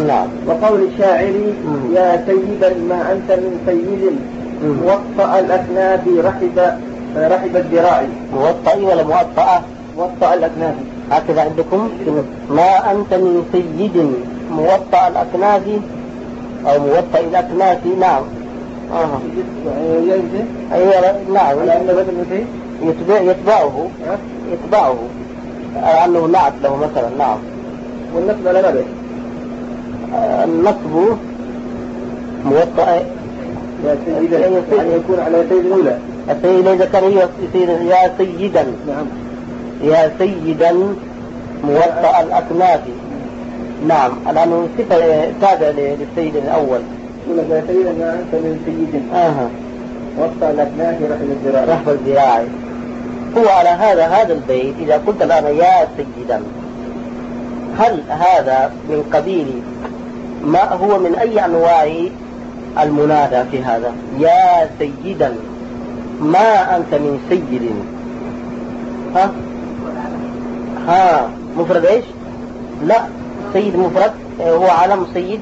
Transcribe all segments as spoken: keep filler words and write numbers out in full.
نعم. وقول الشاعر يا سيدا ما أنت من سيد موطأ الأكناف رحب رحب الذراع. موطأ ولا موطأة؟ موطأ الأكناف هكذا عندكم. ما أنت من سيد موطأ الأكناف أو موطأ الأكناف. نعم. آه. أيوة نعم. يتبع يتبعه يتبعه أنه نعت له مثلا. نعم. والنصب على ماذا؟ النصب موطأ يا سيدا يعني يكون على سيد الأولى. السيد إذا كان يصير يا سيدا. نعم. يا سيدا موطأ الأكناف. نعم. لأنه صفة تابع للسيد الأول. يقول يا سيدا ما أنت من سيد آه. موطأ الأكناف رحب الذراع. رحب الذراع. هو على هذا هذا البيت إذا قلت الآن يا سيدا، هل هذا من قبيل ما هو من أي أنواع المنادى في هذا؟ يا سيدا ما أنت من سيد. ها ها مفرد إيش؟ لا، سيد مفرد هو علم سيد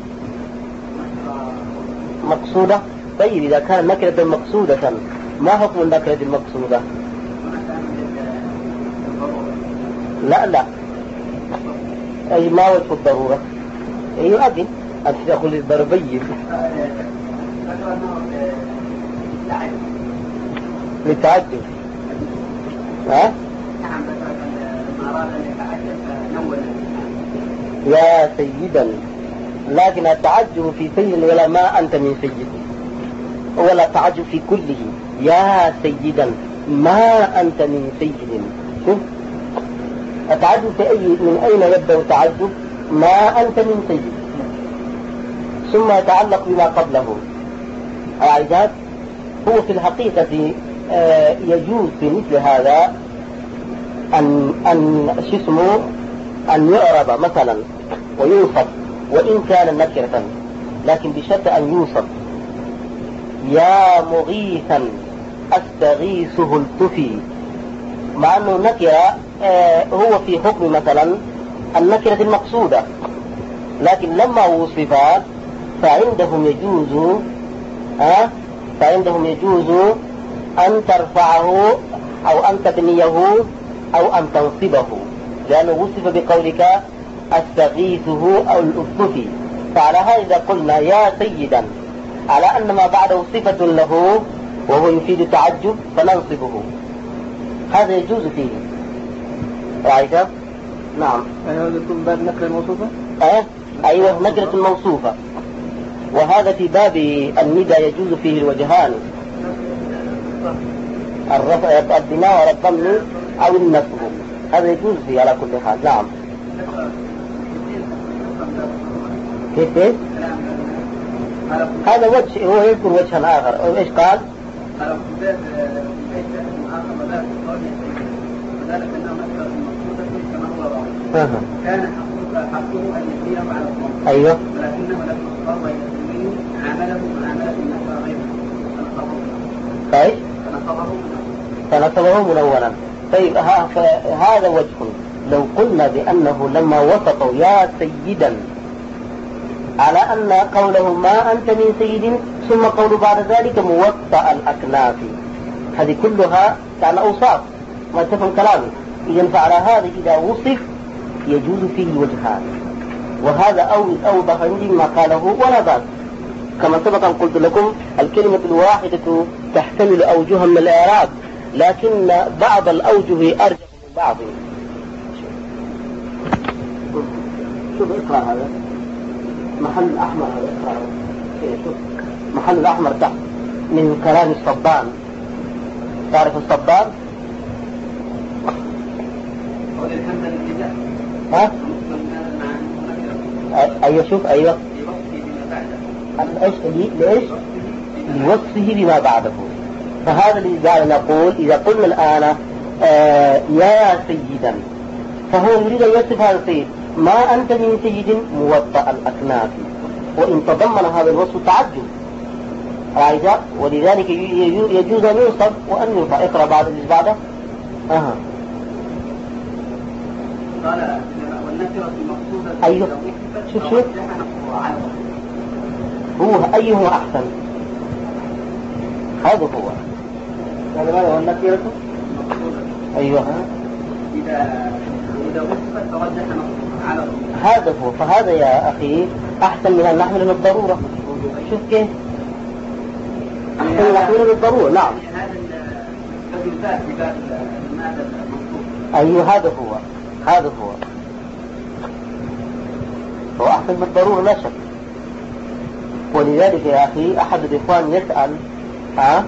مقصودة. طيب إذا كان نكرة مقصودة ما حكم النكرة المقصودة؟ لا لا، أي ما وجه الضرورة؟ أي أدن أنت تأخذ الضربين للتعجب. ها؟ يا سيدا، لكن التعجب في سيد ولا ما أنت من سيد، ولا التعجب في كله. يا سيدا ما أنت من سيد. شوف التعجب في أي من أين يبدأ التعجب؟ ما أنت من سيد، ثم يتعلق بما قبله. العجاب هو في الحقيقة يجوز في مثل هذا أن أن اسمه أن يعرب مثلا ويوصف وإن كان نكرة، لكن بشرط أن يوصف. يا مغيثا أستغيثه التفي، مع أنه نكرة هو في حكم مثلا النكرة المقصودة، لكن لما وصف فعندهم يجوز أه؟ فعندهم يجوز أن ترفعه أو أن تبنيه أو أن تنصبه، لأنه وصف بقولك أستغيثه أو الأفتفي. فعلى هذا قلنا يا سيدا على أن ما بعده صفة له وهو يفيد التعجب فننصبه. هذا يجوز فيه. رأيت؟ نعم. هذا يكون باب نكرة موصوفة؟ أه؟ أيوة نكرة موصوفة، وهذا في باب الندى يجوز فيه الوجهان، الرفع البناء والضم أو النصب، هذا يجوز فيه على كل حال. نعم. كيف كيف؟ هذا وجه، هو يذكر وجها آخر. أو إيش قال؟ كان حقه أن يسيره على الضم. أيوه. ولكنه لم يصبر ويسميه عمله معاملة النصر غيره طيب فنصبه منونا. طيب هذا وجه. لو قلنا بأنه لما وصفوا يا سيدا على أن قوله ما أنت من سيد ثم قول بعد ذلك موطأ الأكناف، هذه كلها كان أوصاف ما تفهم كلامي. إذن فعلى هذا إذا وصف يجوز فيه الوجهان، وهذا أوضح عندي ما قاله ولا بأس. كما سبق أن قلت لكم الكلمة الواحدة تحتمل أوجها من الإعراب، لكن بعض الأوجه أرجح من بعض. شوف اقرأ هذا محل الأحمر، هذا اقرأ. شوف محل الأحمر تحت من كلام الصبان. تعرف الصبان؟ ها؟ أيوة شوف أيوة ليش؟ لوصفه بما بعده. فهذا اللي جعل نقول إذا قلنا الآن آه يا سيدا، فهو يريد أن يصف هذا السيد ما أنت من سيد موطأ الأكناف، وإن تضمن هذا الوصف تعجب رأيت، ولذلك يجوز أن يوصف وأن يرفع. اقرأ بعد اللي بعده. أها. قال والنكرة المقصودة. أيوه شوف شوف هو أيهما أحسن؟ هذا هو. هذا ماذا هو النكرة؟ أيوه. إذا إذا وصفت ترجح على هذا هو. فهذا يا أخي أحسن من أن نحمل للضرورة. شوف كيف؟ أحسن من أن نحمل للضرورة. نعم. هذا الباب في باب المادة المنصوب. أيوه هذا هو. هذا هو. هو أحسن من الضرورة لا شك. ولذلك يا أخي أحد الإخوان يسأل ها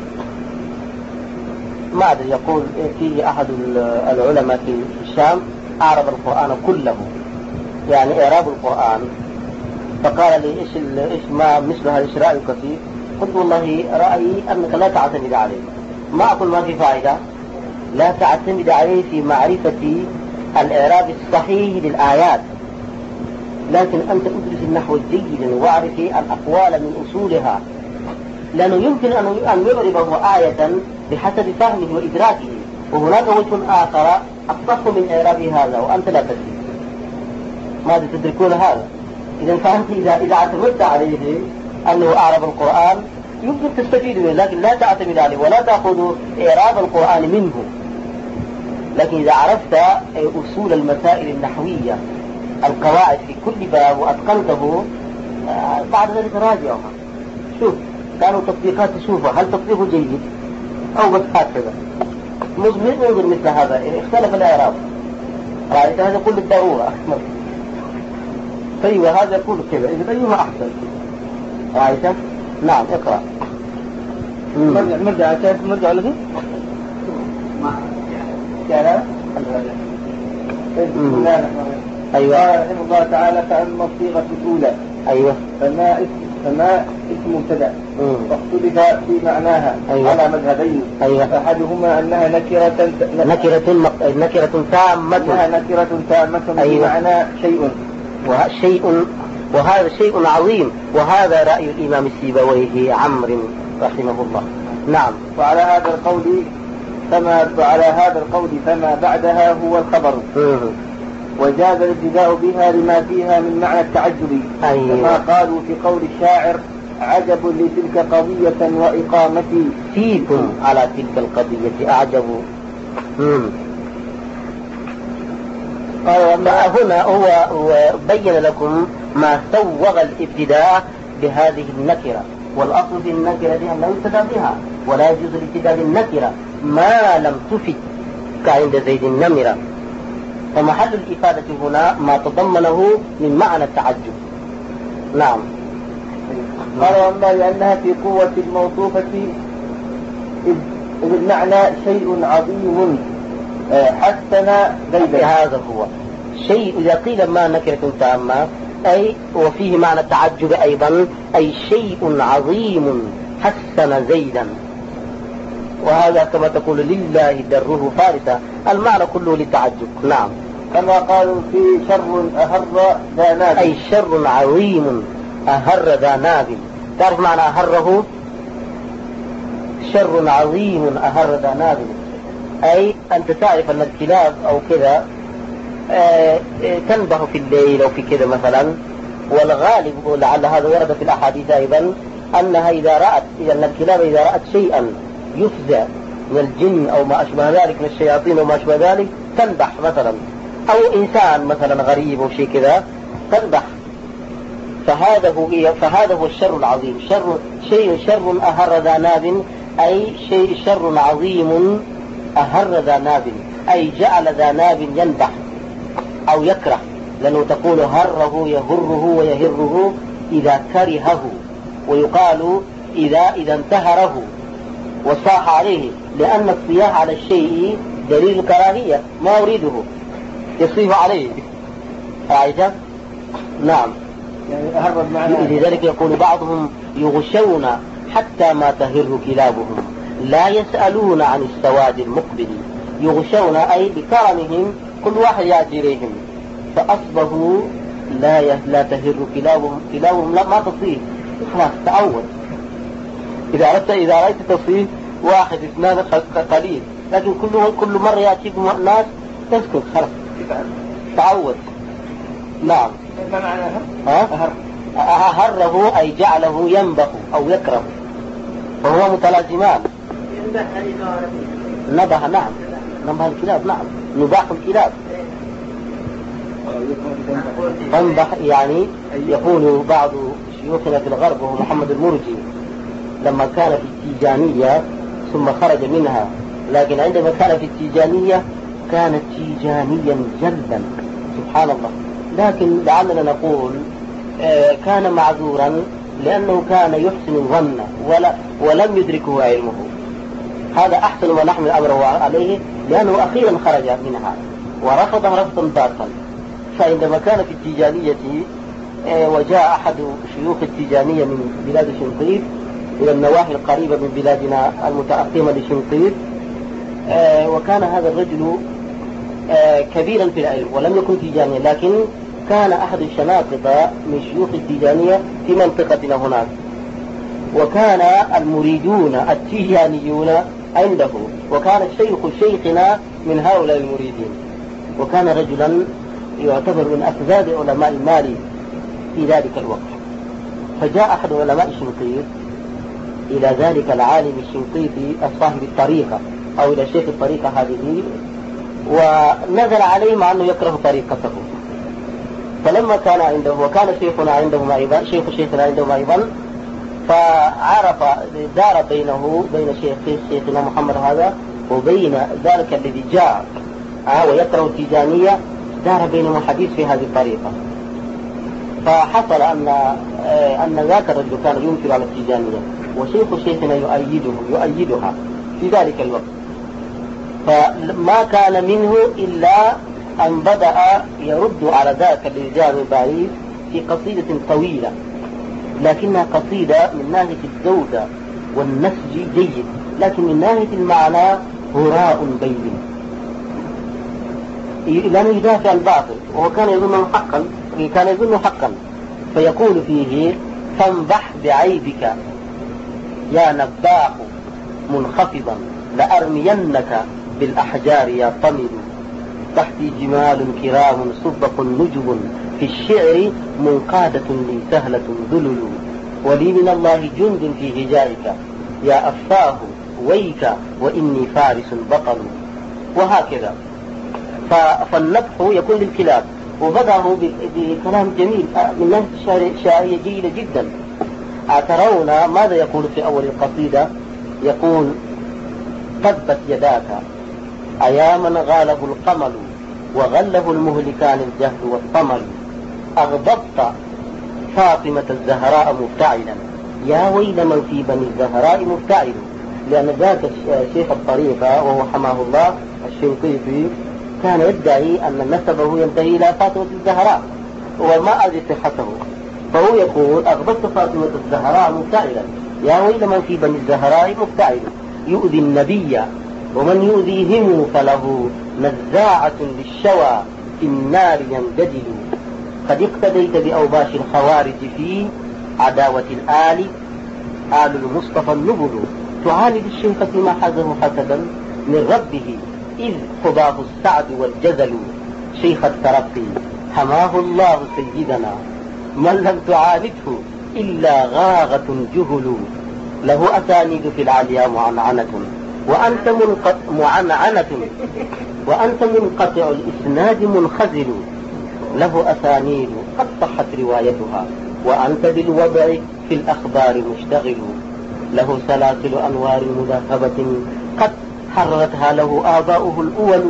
ما أدري يقول فيه أحد العلماء في الشام أعرب القرآن كله يعني إعراب القرآن، فقال لي إيش إيش ما مثل هذا إيش رأيك فيه؟ قلت والله رأيي أنك لا تعتمد عليه. ما أقول ما في فائدة، لا تعتمد عليه في معرفة الإعراب الصحيح للآيات، لكن أنت أدرس النحو جيدا واعرف الأقوال من أصولها، لأنه يمكن أن يضربه آية بحسب فهمه وإدراكه، وهناك وجه آخر أصح من إعراب هذا وأنت لا تدري. ماذا تدركون هذا؟ إذا فأنت إذا إذا اعتمدت عليه أنه أعرب القرآن يمكن تستفيد منه، لكن لا تعتمد عليه ولا تأخذ إعراب القرآن منه. لكن إذا عرفت أصول المسائل النحوية القواعد في كل باب وأتقنته بعد ذلك راجعها. شوف كانوا تطبيقات تشوفها هل تطبيقه جيد أو بس هكذا مزمن مثل هذا اختلف الإعراب. رأيت هذا كل الضرورة. طيب وهذا يقول كذا إذا أيهما أحسن؟ رأيت؟ نعم اقرأ. مرجع مرجع مرجع له. ما كذا. بسم الله الرحمن الرحيم. أيوة. قال رحمه الله تعالى فأما الصيغة الأولى أيوة فما اسم فما اسم مبتدأ واختلف في معناها أيوة. على مذهبين. أيوة. أحدهما أنها نكرة نكرة نكرة تامة أنها نكرة تامة أيوة. بمعنى شيء وشيء وهذا شيء عظيم، وهذا رأي الإمام السيبويه عمرو رحمه الله. نعم. وعلى هذا القول فما وعلى هذا القول فما بعدها هو الخبر. وجاز الابتداء بها لما فيها من معنى التعجب. أيوة. كما قالوا في قول الشاعر عجب لتلك قضية وإقامتي فيكم على تلك القضية أعجب. هنا هو بين لكم ما سوغ الابتداء بهذه النكرة، والأصل في النكرة دي لا يبتدأ بها ولا يجوز الابتداء بالنكرة ما لم تفد كعند زيد النمرة. فمحل الإفادة هنا ما تضمنه من معنى التعجب. نعم. قال وأما لأنها في قوة الموصوفة إذ المعنى شيء عظيم حسن زيدا. هذا هو شيء إذا قيل ما نكرة تامة أي وفيه معنى التعجب أيضا أي شيء عظيم حسن زيدا، وهذا كما تقول لله دره فارسة المعنى كله للتعجب. نعم. كما قالوا في شر أهر ذا نابل أي شر عظيم أهر ذا نابل. تعرف معنى أهره؟ شر عظيم أهر ذا نابل أي أنت تعرف أن الكلاب أو كذا تنبه في الليل أو في كذا مثلا، والغالب لعل هذا ورد في الأحاديث أيضا أنها إذا رأت إذا أن الكلاب إذا رأت شيئا يفزع من الجن أو ما أشبه ذلك من الشياطين وما أشبه ذلك تنبح مثلا، أو إنسان مثلا غريب أو شيء كذا تنبح. فهذا هو فهذا هو الشر العظيم. شر شيء شر أهر ذا ناب أي شيء شر عظيم أهر ذا ناب أي جعل ذا ناب ينبح أو يكره، لأنه تقول هره يهره ويهره إذا كرهه، ويقال إذا إذا انتهره وصاح عليه، لأن الصياح على الشيء دليل الكراهية ما أريده يصيح عليه. عائشة. نعم. يعني أهرب معنا. لذلك يقول بعضهم يغشون حتى ما تهر كلابهم لا يسألون عن السواد المقبل. يغشون أي بكرمهم كل واحد يأتي إليهم فأصبحوا لا لا تهر كلابهم كلابهم لا ما تصيح خلاص تعود. إذا أردت إذا رأيت تصيح واحد اثنان قليل، لكن كل كل مرة يأتيكم الناس تسكت خلاص تعود. نعم. ما معنى أهر؟ ها؟ أهر. هره أي جعله ينبخ أو يكره، فهو متلازمان. نبه نعم، نبه الكلاب نعم، نباح الكلاب. تنبح يعني يقول بعض شيوخنا في الغرب وهو محمد المرجي لما كان في التيجانية ثم خرج منها، لكن عندما كان في التيجانية كان تيجانيا جلبا سبحان الله، لكن لعلنا نقول كان معذورا لأنه كان يحسن الظن ولا ولم يدركه علمه. هذا أحسن ما نحمل أمره عليه، لأنه أخيرا خرج منها ورفض رفضا باطلا. فعندما كان في التيجانية وجاء أحد شيوخ التيجانية من بلاد شنقيط إلى النواحي القريبة من بلادنا المتأقمة لشنقيط، وكان هذا الرجل كبيرا في العلم ولم يكن تيجانيا، لكن كان أحد الشناقطة من شيوخ التيجانية في منطقتنا هناك، وكان المريدون التيجانيون عنده، وكان الشيخ شيخنا من هؤلاء المريدين، وكان رجلا يعتبر من أفذاذ علماء المال في ذلك الوقت. فجاء أحد علماء الشنقيط إلى ذلك العالم الشنقيطي صاحب الطريقة أو إلى شيخ الطريقة هذه، ونزل عليه مع أنه يكره طريقته. فلما كان عنده وكان شيخنا عندهما أيضا شيخ شيخنا عندهما أيضا، فعرف دار بينه بين شيخ شيخنا محمد هذا وبين ذلك الذي جاء آه ويكره التيجانية، دار بينهم حديث في هذه الطريقة. فحصل أن آه أن ذاك الرجل كان ينكر على التيجانية وشيخ شيخنا يؤيده يؤيدها في ذلك الوقت، فما كان منه إلا أن بدأ يرد على ذاك الذي جاء من بعيد في قصيدة طويلة، لكنها قصيدة من ناحية الجودة والنسج جيد، لكن من ناحية المعنى هراء بين، لأنه يدافع عن الباطل وكان يظنه حقا كان يظنه حقا فيقول فيه: فانبح بعيبك يا نباح منخفضا لأرمينك بالأحجار يا طمل، تحتي جمال كرام صبق نجب في الشعر منقادة لي سهلة ذلل، ولي من الله جند في هجائك يا أفاه ويك وإني فارس بطل. وهكذا. فالنبح يكون للكلاب، وبدأه بكلام جميل من ناحية شعرية جيدة جدا. أترون ماذا يقول في أول القصيدة؟ يقول: تبت يداك أيا من غاله القمل وغله المهلكان الجهل والطمل، أغضبت فاطمة الزهراء مفتعلا يا ويل من في بني الزهراء مفتعل. لأن ذاك شيخ الطريقة وهو حماه الله الشنقيطي كان يدعي أن نسبه ينتهي إلى فاطمة الزهراء وما أدري صحته، فهو يقول: أغضبت فاطمة الزهراء مفتعلا يا ويل من في بني الزهراء مفتعل، يؤذي النبي ومن يؤذيهم فله نزاعة للشوى في النار ينجدل، قد اقتديت بأوباش الخوارج في عداوة الآل آل المصطفى النبل، تعاند الشيخ فيما حازه حسدا من ربه إذ خضاه السعد والجزل، شيخ الترقي حماه الله سيدنا من لم تعانده إلا غاغة جهل، له أسانيد في العليا معنعنة وأنت منقطع معنعنة وأنت منقطع الإسناد منخزل، له أسانيد قد صحت روايتها وأنت بالوضع في الأخبار مشتغل، له سلاسل أنوار مذهبة قد حررتها له آباؤه الأول،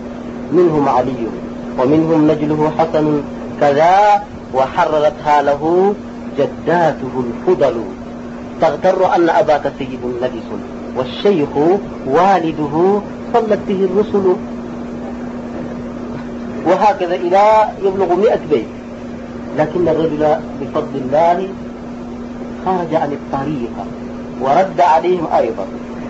منهم علي ومنهم نجله حسن كذا وحررتها له جداته الفضل، تغتر أن أباك سيد نجس والشيخ والده صلت به الرسل. وهكذا إلى يبلغ مئة بيت، لكن الرجل بفضل الله خرج عن الطريقة ورد عليهم أيضا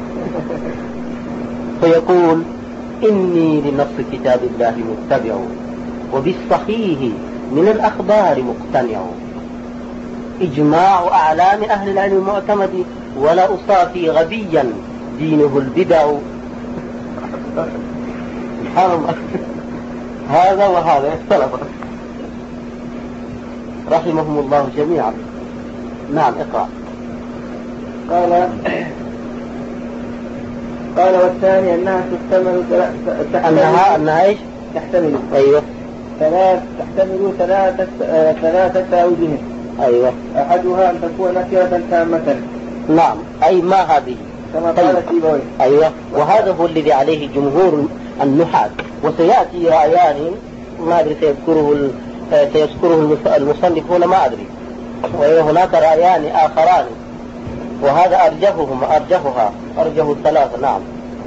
فيقول: إني لنص كتاب الله متبع وبالصحيح من الأخبار مقتنع، إجماع أعلام أهل العلم المعتمد ولا أصافي غبيا دينه البدع. سبحان الله، هذا وهذا اختلف. رحمهم الله جميعا. نعم اقرأ. قال قال والثاني أنها تحتمل أنها أنها إيش؟ تحتمل أيوة ثلاث تحتمل ثلاثة ثلاثة أوجه. أيوة. أحدها أن تكون نكرة تامة. نعم أي ما هذه كما قال سيبويه. أيوة. وهذا هو الذي عليه جمهور النحاة، وسيأتي رأيان ما أدري سيذكره سيذكره المصنف هنا ما أدري، وهناك رأيان آخران وهذا أرجحهم أرجحها أرجح الثلاثة. نعم.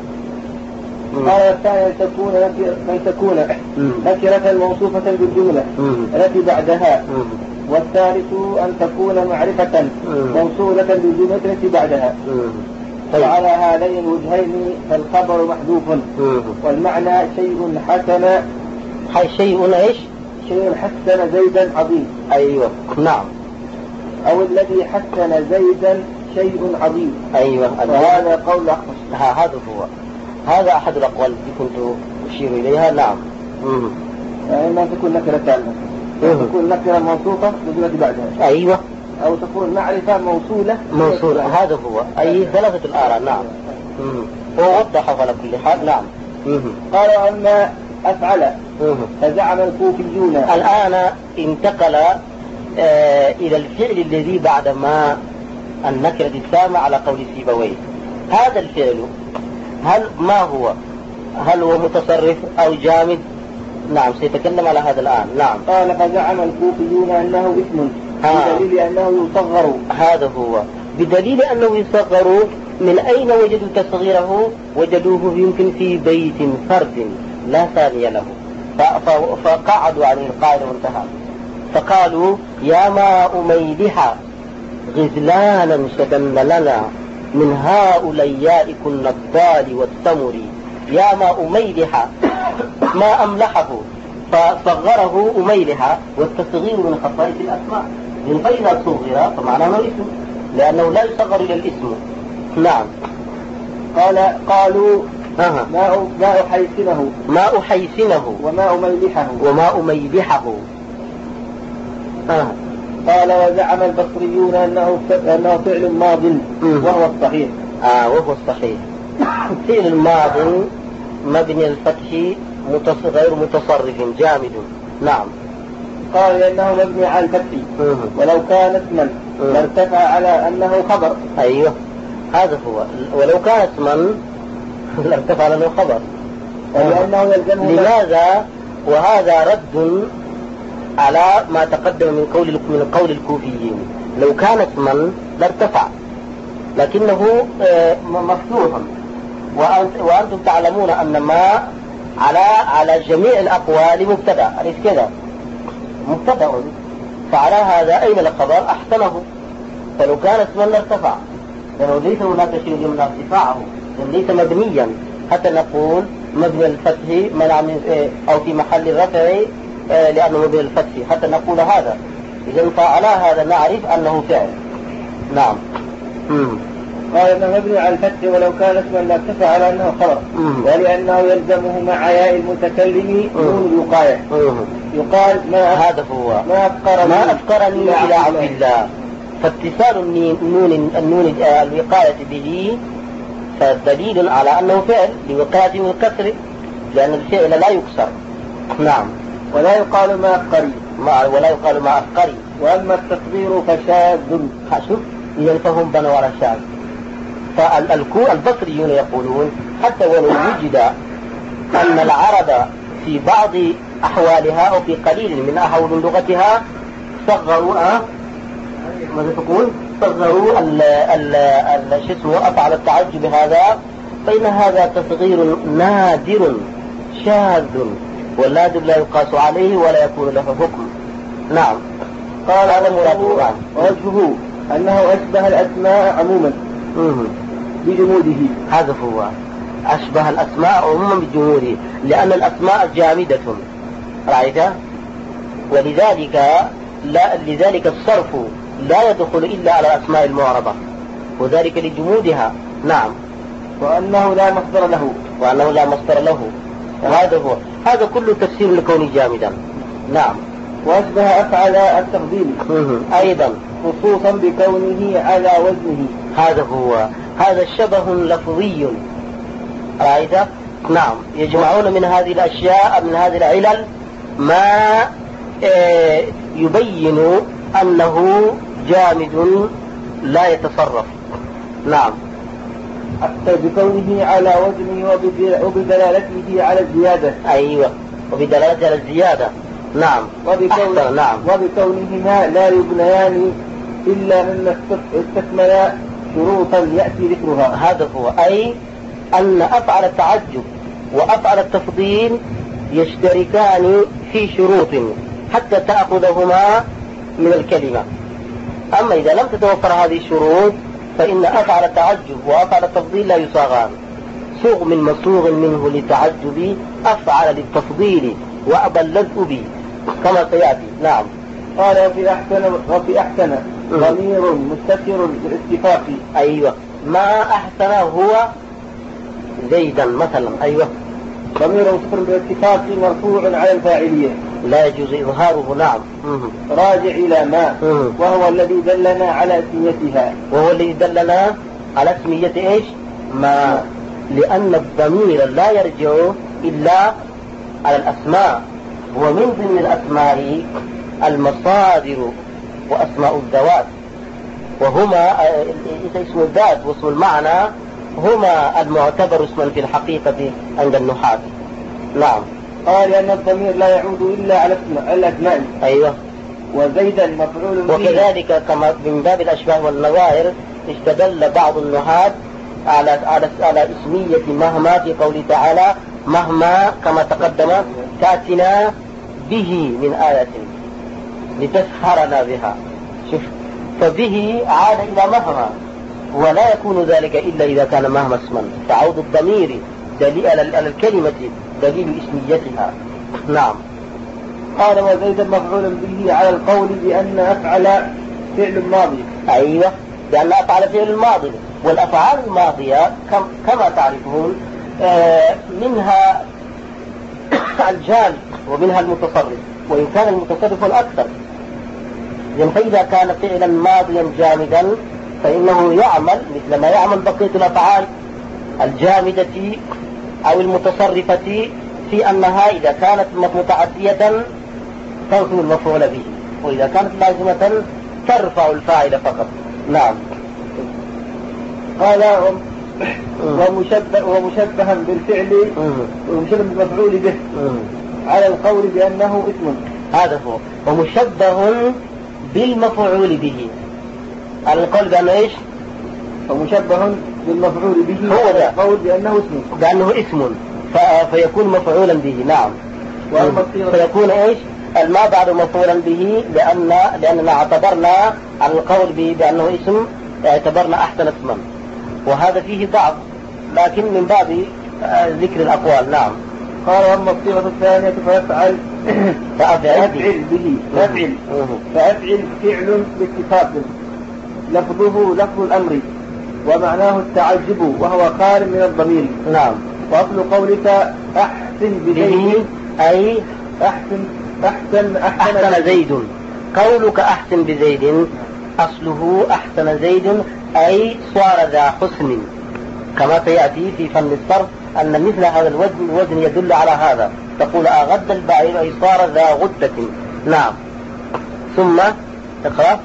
قال الثاني أن تكون أن تكون نكرة موصوفة بالجملة التي بعدها. مم. والثالث أن تكون معرفة موصولة بالجملة التي بعدها. طيب. وعلى هذين الوجهين فالخبر محذوف والمعنى شيء حسن هاي شيء ايش؟ شيء حسن زيدا عظيم. ايوه نعم. او الذي حسن زيدا شيء عظيم. ايوه. وهذا قول أخص. ها هذا هو هذا احد الاقوال التي كنت اشير اليها. نعم. امم يعني ما تكون نكرة تامة، تكون نكرة موصوفة بالجملة بعدها. ايوه. او تكون معرفة موصولة موصولة. هذا هو اي ثلاثة الآراء. نعم. امم هو وضح على كل حال. نعم. قال أما أفعل فزعم الكوفيون. الآن انتقل آه إلى الفعل الذي بعد ما النكرة التامة على قول سيبويه. هذا الفعل هل ما هو؟ هل هو متصرف أو جامد؟ نعم سيتكلم على هذا الآن. نعم. قال فزعم الكوفيون أنه اسم بدليل أنه يصغر. هذا هو بدليل أنه يصغر. من أين وجدوا تصغيره؟ وجدوه يمكن في بيت فرد لا ثاني له، فقعدوا عليه القاعدة وانتهى. فقالوا يا ماء ميلحا غزلانا شدن لنا من هؤلاء كنا الضال والتمر. يا ماء ميلحا ما أملحه فصغره أميلحا، والتصغير من خصائص الأسماء، فإذا صغر فمعناه اسم لأنه لا يصغر إلى الاسم. نعم. قال قالوا أه. ماء ماء حيسنه ماء حيسنه وماء ميلحه وماء ميلحه. أه. قال وزعم البصريون أنه أنه فعل ماض وهو الصحيح. آه وهو الصحيح. فعل الماض مبني الفتح غير متصرف جامد. نعم. قال لأنه مبني على الفتح ولو كان اسما لارتفع على أنه خبر. أيوه هذا هو. ولو كان اسما لارتفع على أنه خبر. ولأنه يلزمه. لماذا؟ وهذا رد على ما تقدم من قول من قول الكوفيين. لو كان اسما لارتفع لكنه مفتوح، وأنتم تعلمون أن ما على على جميع الأقوال مبتدأ. أليس كذا؟ مبتدأ. فعلى هذا أين الخبر؟ أحسنه. فلو كان اسما لارتفع، لأنه ليس هناك شيء يمنع ارتفاعه، ليس مبنيا حتى نقول مبني الفتح منع من أو في محل الرفع لأنه مبني الفتح حتى نقول هذا. إذا فعلى هذا نعرف أنه فعل. نعم. مم. قال انه مبني على الفتح ولو كان اسما لارتفع على انه خبر، ولانه يلزمه مع ياء المتكلم نون الوقايه. يقال ما هذا هو ما افقرني ما افقرني الى عبد الله. فاتصال النون النون الوقايه به فدليل على انه فعل لوقايه والكسر، لان الفعل لا يكسر. نعم. ولا يقال ما افقري ما ولا يقال ما افقري. واما التصغير فشاذ. شوف اذا فهم بنوا على شاذ. فالبصريون يقولون حتى ولو وجد أن العرب في بعض أحوالها أو في قليل من أحوال لغتها صغروا أه؟ ماذا تقول؟ صغروا ال ال ال شو اسمه أفعل التعجب هذا، فإن هذا تصغير نادر شاذ، والنادر لا يقاس عليه ولا يكون له حكم. نعم. قال هذا مراد وجهه أنه أشبه الأسماء عموما بجموده. هذا هو أشبه الأسماء عموما بجموده، لأن الأسماء جامدة رأيت، ولذلك لا لذلك الصرف لا يدخل إلا على الأسماء المعربة وذلك لجمودها. نعم. وأنه لا مصدر له وأنه لا مصدر له. وهذا هو هذا كله تفسير لكونه جامدا. نعم. وأشبه أفعل التفضيل أيضا خصوصا بكونه على وزنه. هذا هو، هذا شبه لفظي. رأيت؟ نعم، يجمعون من هذه الأشياء، من هذه العلل ما يبين أنه جامد لا يتصرف. نعم، حتى بكونه على وزنه وبدلالته على الزيادة. أيوة، وبدلالته على الزيادة. نعم، وبكونه نعم. وبكونهما لا يبنيان إلا من استكمل شروطا يأتي ذكرها. هذا هو، أي أن أفعل التعجب وأفعل التفضيل يشتركان في شروط حتى تأخذهما من الكلمة. أما إذا لم تتوفر هذه الشروط فإن أفعل التعجب وأفعل التفضيل لا يصاغان. صوغ من مصوغ منه للتعجب، أفعل للتفضيل، وأبى اللذء به كما سيأتي. نعم. قال وفي أحسن وفي أحسن ضمير مستتر بالاتفاق. أيوة، ما أحسن هو زيدا مثلا. أيوة، ضمير مستتر بالاتفاق مرفوع على الفاعلية لا يجوز إظهاره. نعم. راجع إلى ما وهو الذي دلنا على اسميتها. وهو الذي دلنا على اسمية إيش؟ ما، لأن الضمير لا يرجع إلا على الأسماء، ومن ضمن الأسماء المصادر وأسماء الذوات، وهما اسم الذات واسم المعنى هما المعتبر اسما في الحقيقة عند النحاة. نعم. قال لأن الضمير لا يعود إلا على الأسماء. أيوة. وزيدا مفعول به. وكذلك كما من باب الأشباه والنظائر استدل بعض النحاة على على على اسمية مهما في قوله تعالى مهما كما تقدم تأتنا به من آية لتسحرنا بها. شوف، فبه عاد إلى مهما، ولا يكون ذلك إلا إذا كان مهما اسما، تعود الضمير دليل على الكلمة دليل اسميتها. نعم. قال وزيدا مفعول به على القول بأن أفعل فعل ماضي. أيوة، بأن أفعل فعل ماضي، والأفعال الماضية كما تعرفون منها الجال ومنها المتصرف، وإن كان المتصرف الأكثر. فإذا كان فعلا ماضيا جامدا فإنه يعمل مثل ما يعمل بقية الأفعال الجامدة أو المتصرفة، في أنها إذا كانت متعدية تنصب المفعول به، وإذا كانت لازمة ترفع الفاعل فقط. نعم. قال ومشبه ومشبها بالفعل ومشبه بالمفعول به على القول بأنه اسم. هذا هو، ومشبه بالمفعول به على القول بأنه إيش؟ ومشبه بالمفعول به هو على القول بأنه اسم، بأنه اسم فيكون مفعولا به. نعم. فيكون إيش؟ ما بعد مفعولا به، لأن لأننا اعتبرنا على القول به بأنه اسم اعتبرنا أحسن اسما، وهذا فيه ضعف لكن من باب ذكر الأقوال. نعم. قال واما الصيغة الثانية فيفعل فأفعل به فأفعل فأفعل فعل باتفاق لفظه لفظ الأمر ومعناه التعجب وهو خال من الضمير. نعم. وأصل قولك أحسن بزيد أي أحسن أحسن أحسن, أحسن زيد. قولك أحسن بزيد أصله أحسن زيد أي صار ذا حسن، كما سيأتي في فن الصرف أن مثل هذا الوزن الوزن يدل على هذا، تقول أغد البعير أي صار ذا غدة. نعم. ثم اقرأ.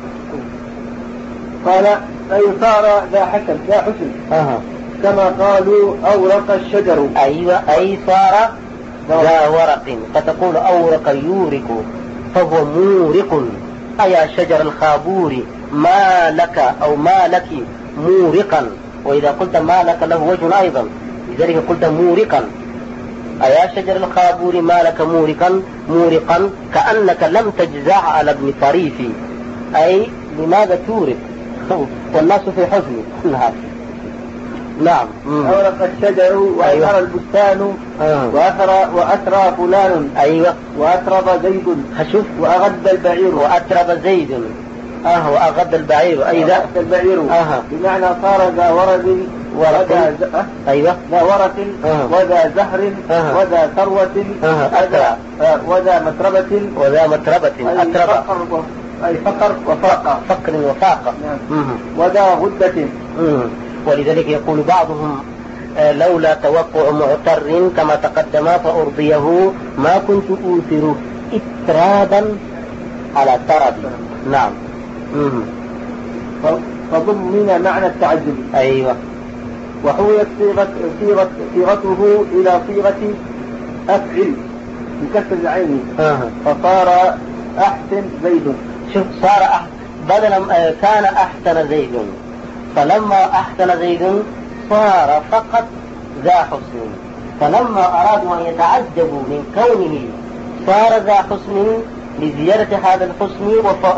قال أي صار ذا حسن ذا حسن أه. كما قالوا أورق الشجر. أيوة، أي صار ذا ورق، فتقول أورق يورق فهو مورق، أي شجر الخابور ما لك أو ما لك مورقا، وإذا قلت ما لك له وجه أيضا لذلك قلت مورقا، أي شجر الخابور ما لك مورقا مورقا كأنك لم تجزع على ابن طريف، أي لماذا تورق والناس في حزن. نعم. نعم. أورق الشجر وأثر أيوة. البستان آه. وأثر وأثرى فلان. أيوة. وأثرب زيد. هشوف. وأغد البعير. وأثرب زيد. آه وأغد البعير. أي ذا البعير. آه. بمعنى صار ذا ورد وذا ز... أه؟ أيوة ذا ورث أه. وذا زهر أه. وذا ثروة أه. وذا أه. وذا متربة وذا متربة أي أتربة فقر و... أي فقر وفاقة فقر وفاقة. نعم. وذا غدة. ولذلك يقول بعضهم لولا توقع معتر كما تقدم فأرضيه ما كنت أوثر إترابا على ترب. نعم. فضمن معنى التعجب. أيوة. وحولت صيغة صيغة صيغته إلى صيغة أفعل بكسر العين أه. فصار أحسن زيد. شوف صار أحسن بدلا كان أحسن زيد، فلما أحسن زيد صار فقط ذا حسن، فلما أرادوا أن يتعجبوا من كونه صار ذا حسن لزيادة هذا الحسن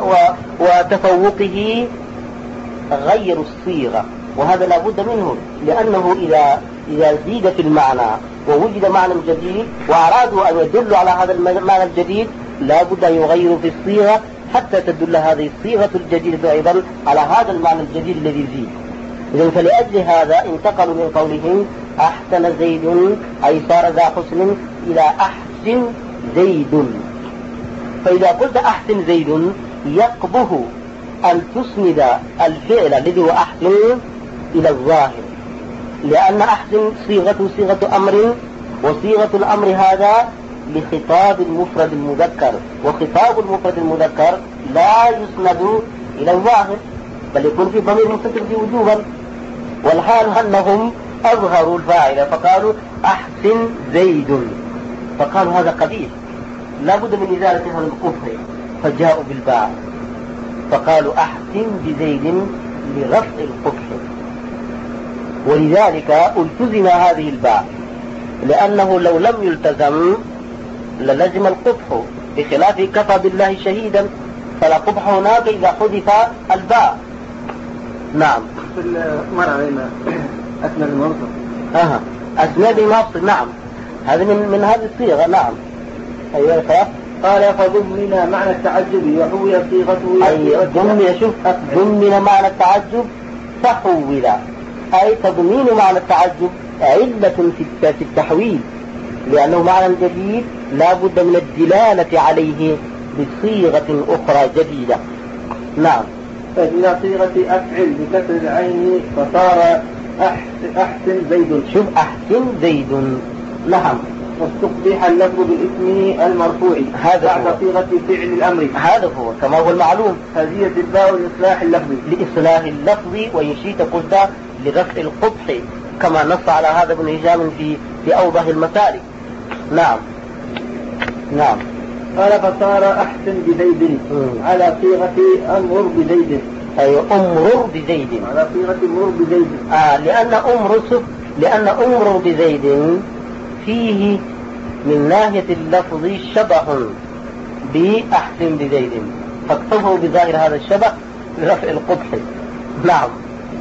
وتفوقه غيروا الصيغة، وهذا لا بد منه، لأنه إذا إذا زيد في المعنى ووجد معنى جديد وأرادوا أن يدلوا على هذا المعنى الجديد لا بد أن يغيروا في الصيغة حتى تدل هذه الصيغة الجديدة أيضا على هذا المعنى الجديد الذي زيد. إذن فلأجل هذا انتقلوا من قولهم أحسن زيد أي صار ذا حسن إلى أحسن زيد. فإذا قلت أحسن زيد يقبه أن تسند الفعل الذي هو أحسن إلى الظاهر، لأن أحسن صيغة صيغة أمر، وصيغة الأمر هذا لخطاب المفرد المذكر، وخطاب المفرد المذكر لا يسند إلى الظاهر بل يكون في ضمير متصل به وجوبا، والحال أنهم أظهروا الفاعل فقالوا أحسن زيد، فقالوا هذا قبيح لا بد من إزالة هذا القبح، فجاءوا بالباء فقالوا أحسن بزيد لرفع القبح، ولذلك التزم هذه الباء، لأنه لو لم يلتزم للزم القبح، بخلاف كفى بالله شهيدا فلا قبح هناك إذا حذف الباء. نعم. في مر علينا أسند الموصل. أها أسند الموصل. نعم هذا من من هذه الصيغة. نعم. أيوة خلاص. قال فضمن معنى التعجب وحول صيغته. أي ضمن شوف ضمن معنى التعجب فحول، أي تضمين معنى التعجب علة في التحويل، لأنه معنى جديد لا بد من الدلالة عليه بصيغة أخرى جديدة. نعم. فإلى صيغة أفعل بكسر العين فصار أحسن, أحسن زيد. شوف أحسن زيد. نعم. واستقبح اللفظ بالاسم المرفوع هذا بعد صيغة فعل الأمر. هذا هو كما هو المعلوم. هذه الباء لإصلاح اللفظ لإصلاح اللفظ، ويشيت قلت لرفع القبح كما نص على هذا ابن هشام في في أوضح المسالك. نعم. نعم. قال فصار أحسن بزيد على صيغة أمر بزيد. أي أمر بزيد على صيغة أمر بزيد. آه لأن أمر لأن أمر بزيد فيه من ناحية اللفظ شبه بأحسن بزيد، فاقتفوا بظاهر هذا الشبه لرفع القبح. نعم.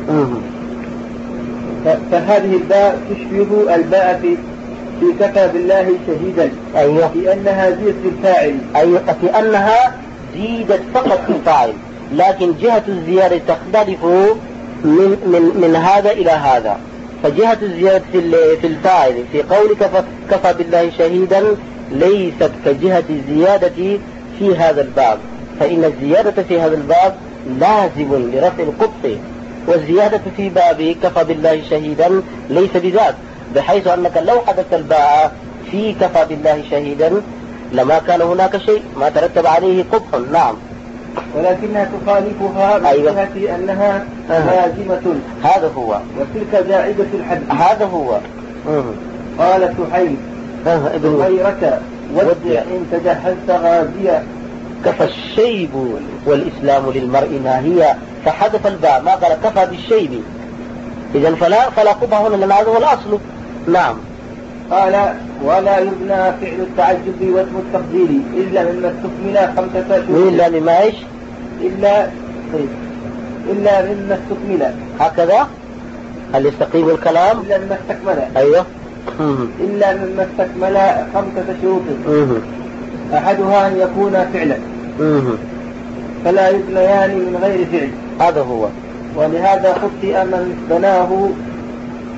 فهذه الباء تشبه الباء في في كفى بالله شهيدا. أيوة. في أنها زيدت الفاعل. أيوة في أنها زيدت فقط في الفاعل، لكن جهة الزيادة تختلف من من من هذا إلى هذا. فجهة الزيادة في الفاعل في قولك كفى بالله شهيدا ليست كجهة الزيادة في هذا الباب، فإن الزيادة في هذا الباب لازم لرفع القبح، والزيادة في باب كفى بالله شهيدا ليس بذات، بحيث أنك لو حدث الباء في كفى بالله شهيدا لما كان هناك شيء ما ترتب عليه قبح. نعم. ولكنها تخالفها أيوة. بجهة أنها أه. لازمة. هذا هو. وتلك زائدة الحد. هذا هو. أه. قال سحيم أه. ابن غيرك ودع إن تجهزت غازيا كفى الشيب والإسلام للمرء ناهية، فحذف الباء ما قال كفى بالشيب، إذن فلا فلا قبح هنا لأن هذا هو الأصل. نعم. قال ولا يبنى فعل التعجب واسم التفضيل إلا مما استكمل خمسة شروط. إلا مما إيش؟ إلا إلا مما استكمل. هكذا هل يستقيم الكلام؟ إلا مما استكمل. أيوه. إلا مما استكمل خمسة شروط. أحدها أن يكون فعلا فلا يبنيان من غير فعل. هذا هو. ولهذا خطئ من بناه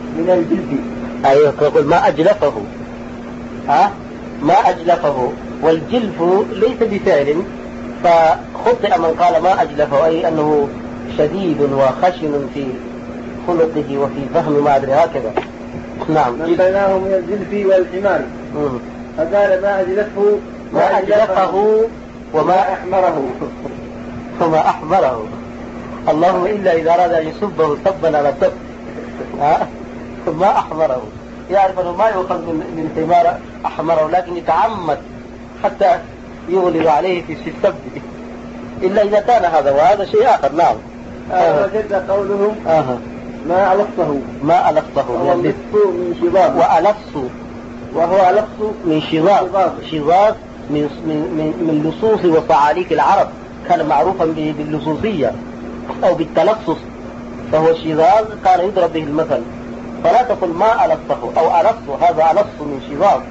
من الجلد. أيوة يقول ما أجلفه، ها ما أجلفه، والجلف ليس بفعل، فخطئ من قال ما أجلفه أي أنه شديد وخشن في خلقه وفي فهم ما أدري هكذا. نعم. من بيناه من الجلف والحمار. مم. فقال ما أجلفه ما أجلفه وما أحمره وما أحمره. اللهم إلا إذا أراد أن يسبه سبا على سب، ها ما أحمره، يعرف أنه ما يؤخذ من ثمار أحمره، لكن يتعمد حتى يغلب عليه في السب، إلا إذا كان هذا، وهذا شيء آخر. نعم. آه. وجد قولهم آه. ما ألفه ما ألفه من شظاظ، وألفه وهو ألفه من شظاظ، شظاظ من من من لصوص وصعاليك العرب، كان معروفا باللصوصية أو بالتلصص، فهو شظاظ كان يضرب به المثل. فلا تقل ما ألفه أو ألفه، هذا ألف من شظاظ.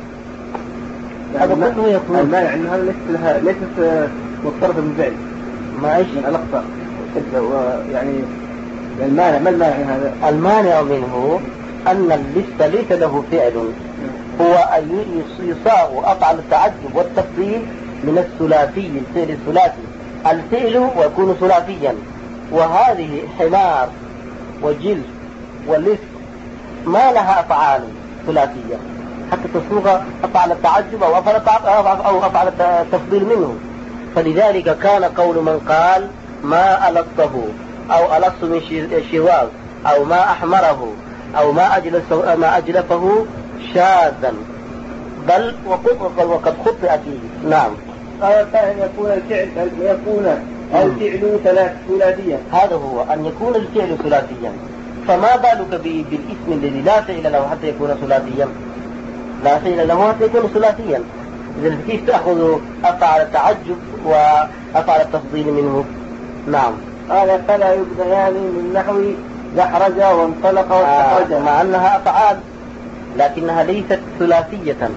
هذا كله يكون المانع أن هذا ليست ليست مضطربة من فعل. ما إيش الأخطاء يعني المانع. ما المانع من هذا؟ المانع منه أن اللفت ليس له فعل، هو أن يصاغ أفعل التعجب والتفضيل من الثلاثي، الفعل الثلاثي، الفعل ويكون ثلاثيا. وهذه حمار وجلد واللفت ما لها أفعال ثلاثية حتى تصوغ أفعل التعجب أو أفعل التفضيل منه. فلذلك كان قول من قال ما ألفه أو ألف من شظاظ أو ما أحمره أو ما أجلفه, ما أجلفه شاذا، بل وقد خطئ فيه. نعم. قال أن يكون الفعل يكون الفعل ثلاثيا. هذا هو أن يكون الفعل ثلاثيا، فما بالك بالاسم الذي لا فعل له حتى يكون ثلاثيا؟ لا فعل له حتى يكون ثلاثيا. إذا كيف تأخذ أفعل التعجب وأفعل التفضيل منه؟ نعم. قال فلا يبنيان من نحو دحرج وانطلق واستخرج. آه مع أنها أفعال لكنها ليست ثلاثية.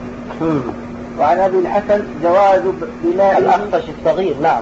وعن أبي الحسن جواز بناء الأخفش الصغير. نعم.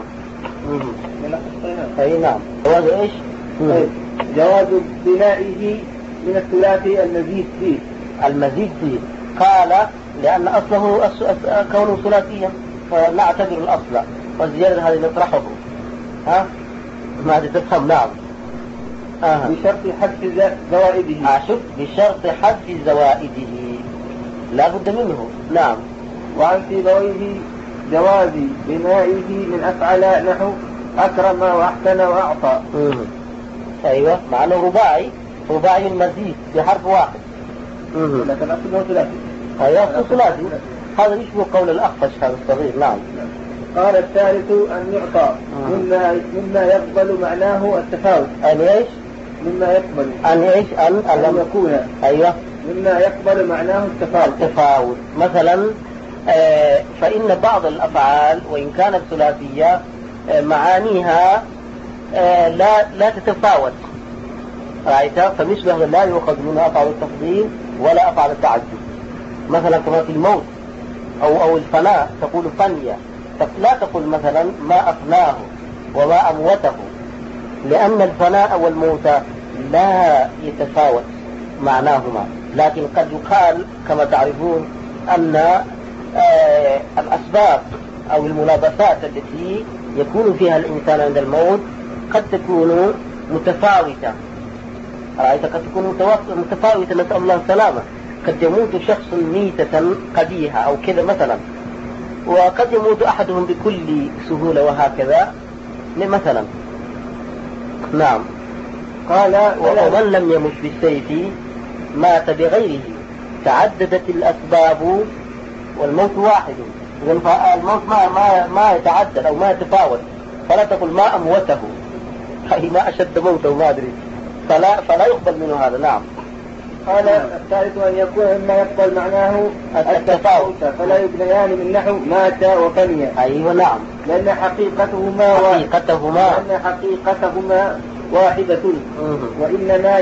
أي نعم. جواز إيش؟ جواز بنائه من الثلاثي المزيد فيه. المزيد فيه قال لأن أصله كونه ثلاثيا، فنعتبر الأصل والزيادة هذه نطرحه. ها ما هذه تفهم. نعم. آه. بشرط حذف زوائده. آه شوف، بشرط حذف زوائده لا بد منه. نعم. وعن سيبويه جواز بنائه من أفعل نحو أكرم وأحسن وأعطى. مم. أيوة، مع أنه رباعي، رباعي المزيد بحرف واحد. مم. لكن أصله ثلاثي. أيوة ثلاثي. هذا يشبه قول الأخفش هذا الصغير. نعم. قال الثالث أن يعطى مما مما يقبل معناه التفاوت. أن إيش؟ مما يقبل أن إيش؟ أن أن يكون. أيوة. مما يقبل معناه التفاوت. التفاوت مثلا آه فإن بعض الأفعال وإن كانت ثلاثية آه معانيها آه لا لا تتفاوت. رأيت؟ فمثل هذا لا يؤخذ منها أفعال التفضيل ولا أفعال التعجب. مثلا كما في الموت أو أو الفناء تقول فنية، لا تقول مثلا ما أفناه وما أموته، لأن الفناء والموت لا يتفاوت معناهما. لكن قد يقال كما تعرفون أن آه الأسباب أو الملابسات التي يكون فيها الإنسان عند الموت قد تكون متفاوتة. رأيت؟ قد تكون متفاوتة، نسأل الله السلامة. قد يموت شخص ميتة قبيحة أو كذا مثلا، وقد يموت أحدهم بكل سهولة وهكذا مثلا. نعم. قال ومن لم يمت بالسيف مات بغيره، تعددت الأسباب والموت واحد. الموت ما ما ما يتعدد أو ما يتفاوت، فلا تقل ما أموته أي ما أشد موته ما أدري، فلا فلا يقبل منه هذا. نعم. قال الثالث أن يكون مما يقبل معناه التفاوت، فلا يبنيان من نحو مات وفني. أيوة. نعم. لأن حقيقتهما حقيقتهما لأن حقيقتهما واحدة. وإنما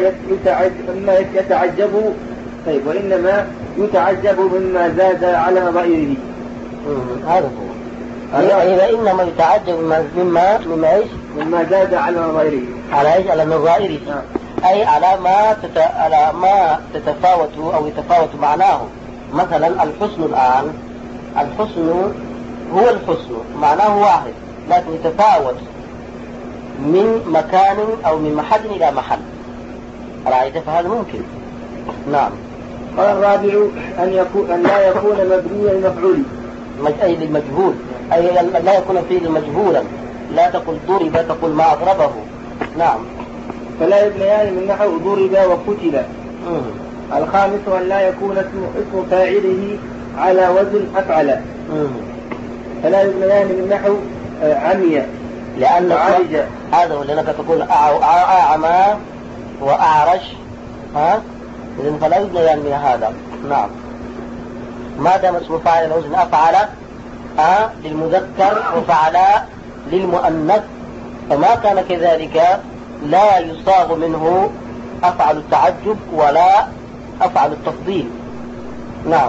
يتعجب طيب وإنما يتعجب مما زاد على غيره. هذا هو. إذا إنما يتعجب مما مما إيش؟ مما زاد على غيره. على إيش؟ على غيره. أي على ما تت... على ما تتفاوت أو يتفاوت معناه. مثلا الحسن الآن، الحسن هو الحسن معناه واحد لكن يتفاوت من مكان أو من محل إلى محل. رأيت؟ فهذا ممكن. نعم. قال الرابع أن يكون أن لا يكون مبنيا للمفعول، أي للمجهول، أي لا يكون فيه مجهولا. لا تقل ضرب، تقول ما أضربه. نعم. فلا يبنيان من نحو ضرب وقتل. الخامس أن لا يكون اسم اسم فاعله على وزن أفعل. فلا يبنيان من نحو عمي، لأن هذا هو لأنك تقول أعمى وأعرج، ها؟ إذن فلا يبنيان من هذا. نعم. ما دام اسم فاعل على وزن أفعل أه للمذكر وفعل للمؤنث، فما كان كذلك لا يصاغ منه أفعل التعجب ولا أفعل التفضيل. نعم.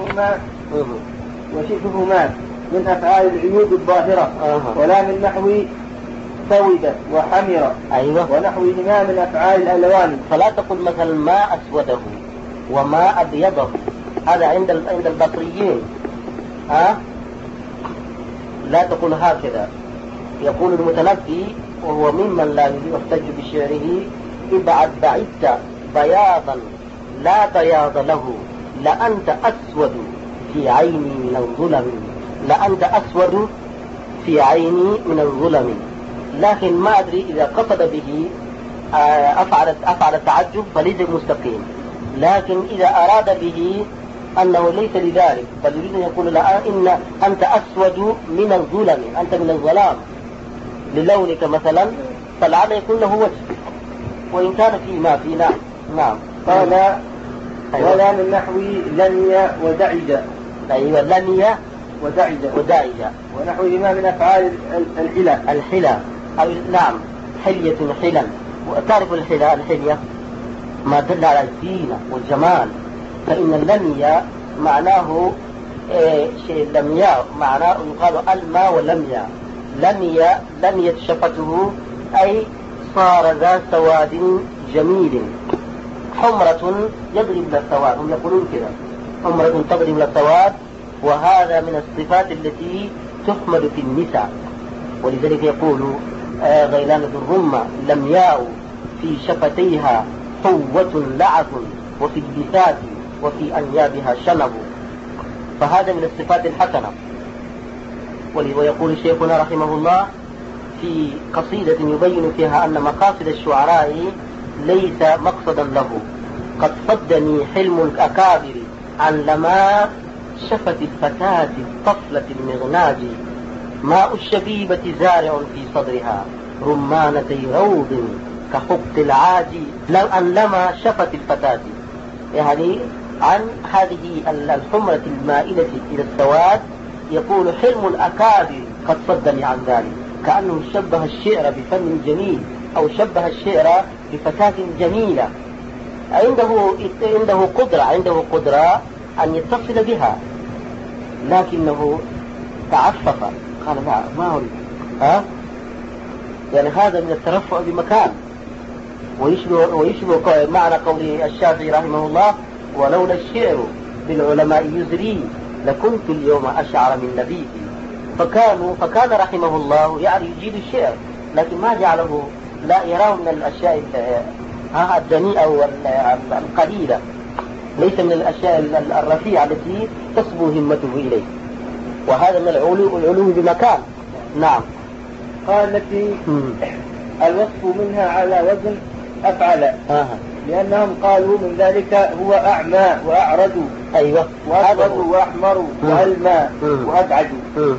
وشبههما من أفعال العيوب الظاهرة. أه. ولا من نحو سود وحمر. أيوة. ونحوهما من أفعال الألوان. فلا تقل مثلا ما أسوده وما أبيضه، هذا عند عند البصريين. ها أه؟ لا تقول هكذا. يقول المتنبي وهو ممن لا يحتج بشعره: ابعد بعدت بياضا لا بياض له، لأنت أسود في عيني من الظلم، لأنت أسود في عيني من الظلم. لكن ما أدري إذا قصد به أفعل أفعل التعجب فليس مستقيم، لكن إذا أراد به أنه ليس لذلك بل يريد أن يقول لا إن أنت أسود من الظلم، أنت من الظلام للونك مثلا، فلعل يكون له وجه وإن كان فيه ما في. نعم. نعم. قال أيوة. ولا من نحو لني ودعج. أيوة. لني ودعج ودعج ونحوهما من أفعال الحلة. الحلة أو نعم حلية حلا. وتعرف الحلة الحلية ما دل على الزينة والجمال، فإن اللمية معناه إيه شيء لمياء، معناه يقال الماء ولمياء. لمية لمية شفته أي صار ذا سواد جميل. حمرة يضرب للسواد، هم يقولون كذا حمرة تضرب للسواد، وهذا من الصفات التي تحمد في النساء. ولذلك يقول آه غيلان الرمة: لمياء في شفتيها حوة لعث، وفي اللثات وفي أنيابها شنب. فهذا من الصفات الحسنة. ويقول شيخنا رحمه الله في قصيدة يبين فيها أن مقاصد الشعراء ليس مقصدا له: قد صدني حلم الأكابر عن لما شفت الفتاة الطفلة المغناج، ماء الشبيبة زارع في صدرها رمانتي روض كحق العاجي، لو أن لما شفت الفتاة، يعني عن هذه الحمرة المائلة إلى السواد. يقول حلم الأكابر قد صدني عن ذلك، كأنه شبه الشعر بفن جميل أو شبه الشعر بفتاة جميلة عنده عنده قدرة عنده قدرة أن يتصل بها، لكنه تعفف قال لا ما أريد. ها يعني هذا من الترفع بمكان، ويشبه ويشبه معنى قول الشافعي رحمه الله: ولولا الشعر بالعلماء يزري لكنت اليوم أشعر من نبيه. فكانوا فكان رحمه الله يعني يجيد الشعر، لكن ما جعله لا يراه من الأشياء الدنيئة والقليلة، ليس من الأشياء الرفيعة التي تصبو همته إليه، وهذا من العلو العلو بمكان. نعم. قال التي الوصف منها على وزن أفعل. آه. لأنهم قالوا من ذلك هو أعمى وأعرج. أيوة. وأسود وأحمر وألمى وأدعج.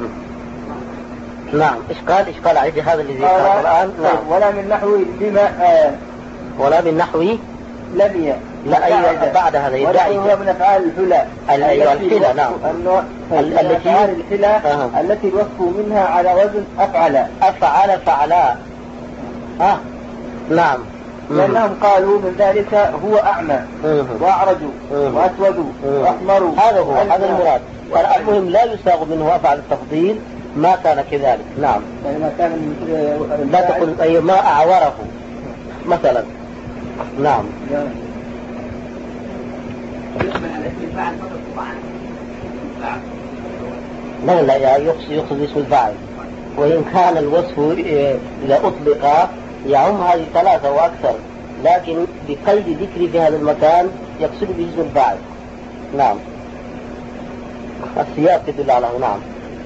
نعم. إشكال إشكال عليه هذا الذي ذكره الآن. نعم. ولا من نحو لما آه ولا من نحو لمية. لا أيوة بعد هذا يدعي. هو من أفعال الحلى. أيوة الحلى. نعم. التي الحلى آه. التي الوصف منها على وزن أفعل. أفعل فعلا. آه. نعم. لأنهم قالوا من ذلك هو أعمى وأعرج وأسود وأحمر. هذا هو هذا المراد. والمهم لا يساغ منه أفعل التفضيل ما كان كذلك. نعم. يعني ما كان لا تقول أي ما أعوره مثلا. نعم. لا لا يعني يقصد يقصد اسم الفاعل، وإن كان الوصف إذا أطلق يعم هذه ثلاثة وأكثر، لكن بقيد ذكري في هذا المكان يقصد به اسم الفاعل. نعم. السياق يدل على نعم.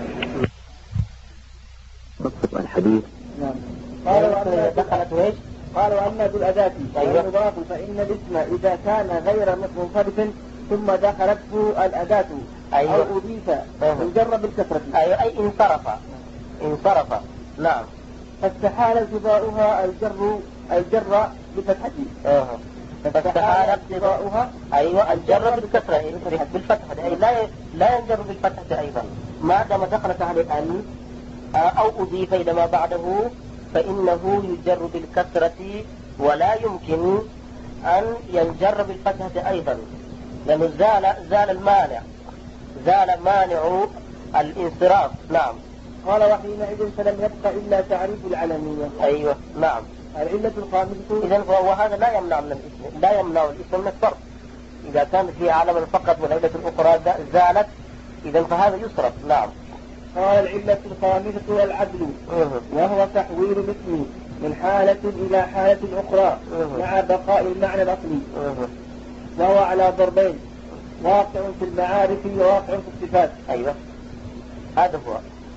الحديث. نعم. قال دخلت ويش؟ قال وأما ذو الأداة أيوة. والمضاف فإن الاسم إذا كان غير منصرف ثم دخلته الأداة أيوة. أو أضيف انجر بالكسرة. أيوة أي انصرف انصرف. نعم. فاستحال ارتضاؤها الجر الجر بفتحة. أه. فاستحال ارتضاؤها أيوة الجر بالكسرة بالفتحة، أي لا لا ينجر بالفتحة أيضا ما دام دخلت عليه أن أو أضيف إلى ما بعده فإنه يجر بالكسرة، ولا يمكن أن ينجر بالفتحة أيضا، لأنه زال زال المانع زال مانع الانصراف. نعم. قال وحينئذ فلم يبق إلا تعريف العلمية. أيوة. نعم. العلة الخامسة. إذن وهذا لا يمنع من الاسم، لا يمنع الاسم من الصرف إذا كان فيه علما فقط والعلة الأخرى زالت، إذن فهذا يصرف. نعم. قال العلة الخامسة العدل، وهو تحويل الاسم من حالة إلى حالة أخرى مع بقاء المعنى الأصلي، وهو على ضربين، واقع في المعارف وواقع في الصفات. أيوة هذا هو.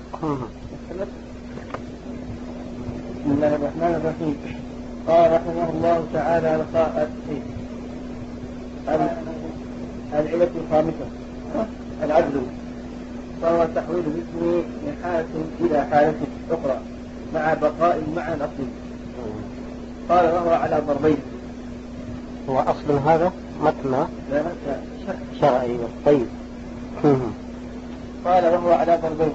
بسم الله الرحمن الرحيم. قال رحمه الله تعالى العلة الخامسة العدل، فهو تحويل الاسم من حالة إلى حالة أخرى مع بقاء المعنى الأصلي. قال وهو على ضربين. هو أصل هذا متن شرعي. طيب. قال وهو على ضربين.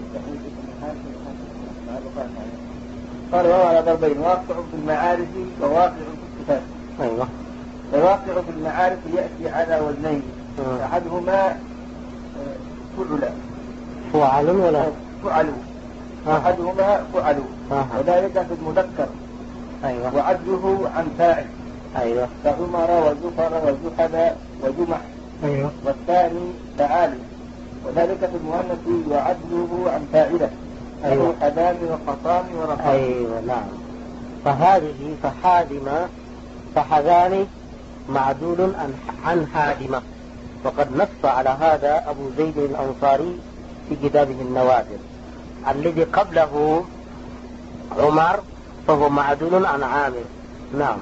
قال وهو على ضربين، واقع في المعارف وواقع في الصفات. أيوة. الواقع في المعارف يأتي على وزنين، أحدهما فعل فعل ولا فعل أحدهما فعل، وذلك في المذكر. أيوة. وعدله عن فاعل. أيوة. كعمر وزفر وزحل وجمع. أيوة. والثاني تعالي، وذلك في المؤنث وعدله عن فاعله. أيوة. حذام وقطام ورقام. أيوة. نعم. فهذه فحادمة فحذان معدول عن حادمة، وقد نص على هذا أبو زيد الأنصاري في كتابه النوادر. الذي قبله عمر فهو معدول عن عامر. نعم.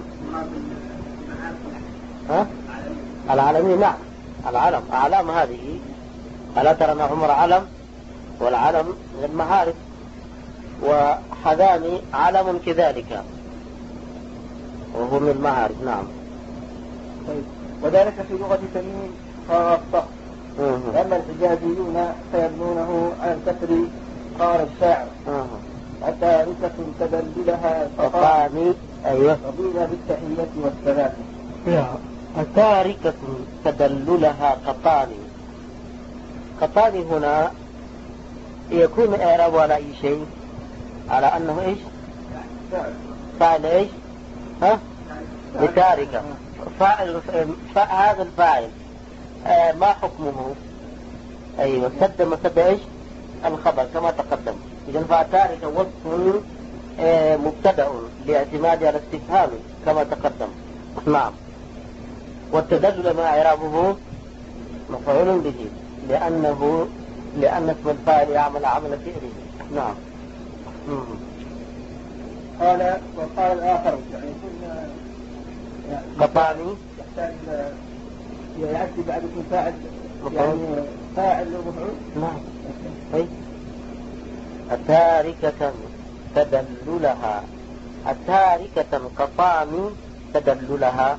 ها؟ العالمي. نعم. العلم أعلام هذه، ألا ترى أن عمر علم، والعلم من المعارف، وحذان علم كذلك وهو من المعارف. نعم. طيب. وذلك في لغة تميم خاصة، لأن الحجازيون سيبنونه على الكسر. قال الشاعر أتاركة تدللها فقاني. أيوة. فضيلة بالتحية والسلام. أتاركة تدللها قطاني. قطاني هنا يكون إعراب على أي شيء؟ على أنه إيش؟ فاعل إيش؟ ها؟ لتاركة. فاعل هذا الفاعل آه ما حكمه؟ أيوة. سد مسد إيش؟ الخبر كما تقدم. إذن فأتاركة وصف آه مبتدأ لاعتماد على استفهام كما تقدم. نعم. والتدلل ما إعرابه مفعول به، لأنه لأن اسم الفاعل يعمل عمل فعله. نعم. مم. قال وقال الآخر يعني كنا قطاني يحتاج يأتي بعد اسم فاعل يعني فاعل ومفعول. نعم. أي أتاركة تدللها، أتاركة قطاني تدللها.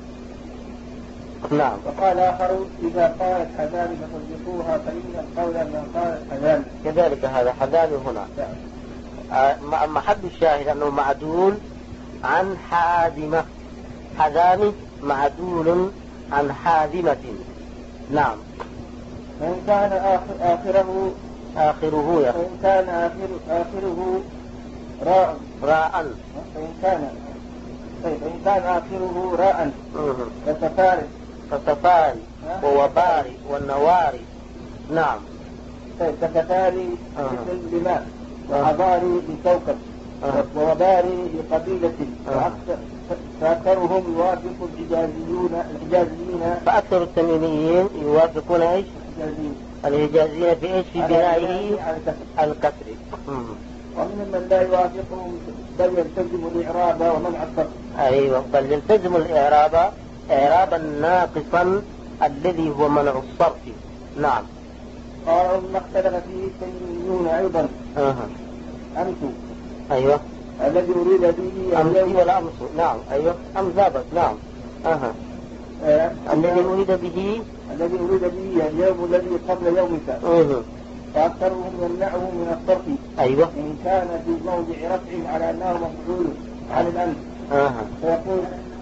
نعم. وقال آخر إذا قالت حذان فصدقوها فإن القول ما قالت حذان. كذلك هذا حذان هنا. آه محل الشاهد أنه معدول عن حادمة. حذان معدول عن حادمة. نعم. فإن كان آخر آخره آخره يا فإن كان آخر آخره راء راء فإن كان طيب إن كان آخره راء كسفارس كسفاري ووباري والنواري. نعم. طيب كسفاري باسم بماء، وحضاري بكوكب، ووباري بقبيلة، فأكثرهم يوافق الحجازيون الحجازيين فأكثر التميميين يوافقون ايش؟ الحجازيين في ايش؟ في بنائه الكسر. ومن من لا يوافقهم بل يلتزم الإعراب ومنع الصرف. ايوه، بل يلتزم الإعراب إعرابا ناقصا الذي هو منع الصرف. نعم. قالوا ما اختلف فيه التيميون أيضا. أه. أمس. أيوه. الذي أريد به أمس ولا أمس. نعم. أيوه. أمس ضابط. نعم. أها. أه. الذي أريد به الذي أريد به اليوم الذي قبل يومك. أه. فأكثرهم يمنعه من الصرف. أيوه. إن كان في موضع رفع على أنه مفعول عن الأمس. أها. فيقول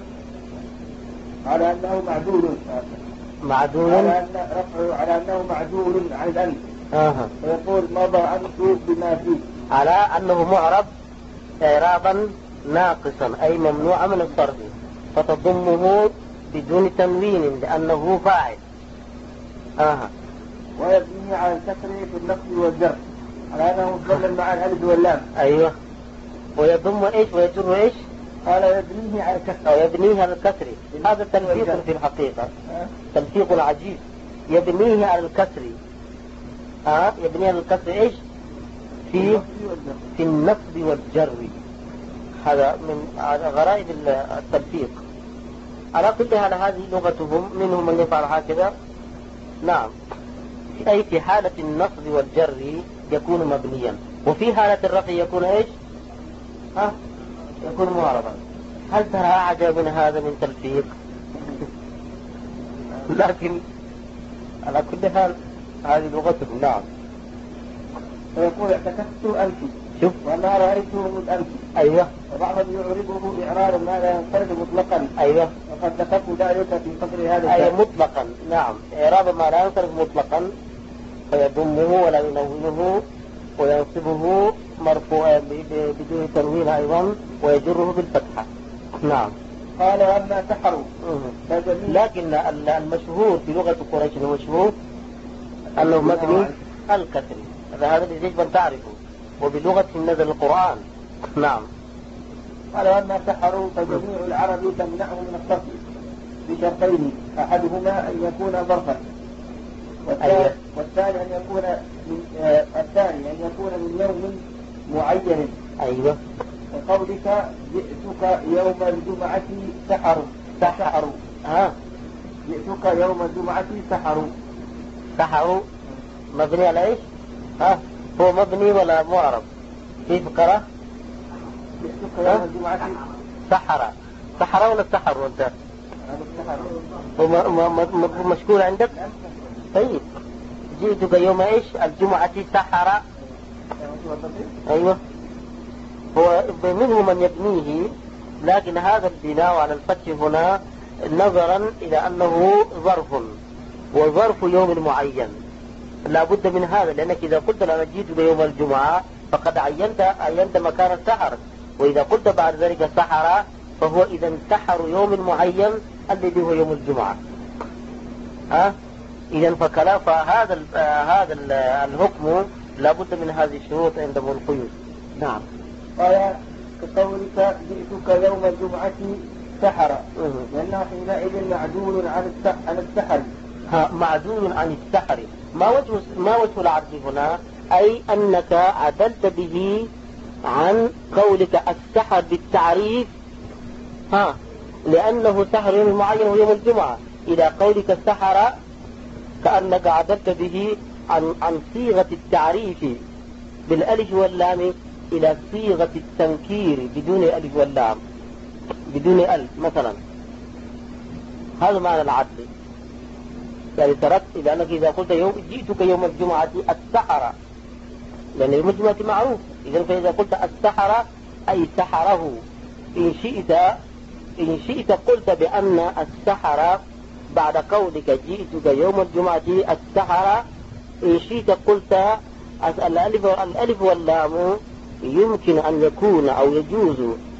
على أنه معدول. معدول. على أن رفعه على أنه معدول عن الأمس. أها. فيقول مضى أمس بما فيه. على أنه معرب إعرابا ناقصا أي ممنوع من الصرف، فتضمه بدون تنوين لأنه فاعل. أها. ويبنيه على الكسر في النصب والجر على أنه مضمن مع الألف واللام. أيوه. ويضم إيش ويجر إيش؟ قال يبنيه على الكسر. أو يبنيه على الكسر. هذا تلفيق في الحقيقة، تلفيق عجيب. يبنيه على الكسر. ها؟ أه؟ يبنيه على الكسر إيش؟ في في النصب والجر. هذا من غرائب التلفيق. على كل حال هذه لغتهم، منهم من يفعل هكذا. نعم. أي في حالة النصب والجر يكون مبنيا، وفي حالة الرفع يكون إيش؟ ها؟ يكون معربا. هل ترى عجب من هذا من تلفيق؟ لكن على كل حال هذه لغتهم. نعم. ويقول اعتكفت أمس. شوف. وما رأيته مذ أمس. أيوه. وبعضهم يعربه إعرابا ما لا ينصرف مطلقا. أيوه. وقد ذكرت ذلك في فصل هذا. أي مطلقا. نعم. إعرابا ما لا ينصرف مطلقا فيضمه ولا ينونه وينصبه مرفوعا بدون تنوين أيضا ويجره بالفتحة. نعم. قال وأما سحروا. لكن المشهور في لغة قريش المشهور أنه مبني الكسر. هذا الذي يجب أن تعرفه، وبلغتهم نزل القرآن. نعم. قال وأما سحروا فجميع العرب تمنعه من الصرف بشرطين، أحدهما أن يكون ظرفا، والثاني, والثاني أن يكون من آه الثاني أن يكون من يوم معين. أيوة. وقولك جئتك يوم الجمعة سحروا. سحروا. ها. جئتك يوم الجمعة سحروا. سحروا مبني على إيش؟ ها. هو مبني ولا معرب؟ كيف قرأ؟ جئتك يوم الجمعة سحر. سحر ولا السحر وانت؟ هو مشكول عندك؟ طيب. جئتك يوم إيش؟ الجمعة سحر. أيوة. هو منه من يبنيه، لكن هذا البناء على الفتح هنا نظرا إلى أنه ظرف، وظرف يوم معين لا بد من هذا، لأنك إذا قلت لنا جئتك يوم الجمعة فقد عينت عينت مكان السحر، وإذا قلت بعد ذلك سحر فهو إذا سحر يوم معين الذي هو يوم الجمعة. ها؟ أه؟ إذا فكلا فهذا ال هذا ال الحكم لا بد من هذه الشروط عند القيود. نعم. قال كقولك جئتك يوم الجمعة سحر، لأنه حينئذ معدول عن السحر. ها، معدول عن السحر. ما وجه ما وجه العدل هنا؟ أي أنك عدلت به عن قولك السحر بالتعريف، ها، لأنه سحر يوم معين ويوم الجمعة، إلى قولك السحر كأنك عدلت به عن عن صيغة التعريف بالألف واللام إلى صيغة التنكير بدون ألف واللام، بدون ألف مثلا. هذا معنى العدل. يعني تركت إذا أنك إذا قلت يوم جئتك يوم الجمعة السحر، لأن يوم الجمعة معروف، إذا فإذا قلت السحر أي سحره. إن شئت إن شئت قلت بأن السحر بعد قولك جئتك يوم الجمعة السحر، إن شئت قلت الألف الألف واللام يمكن أن يكون أو يجوز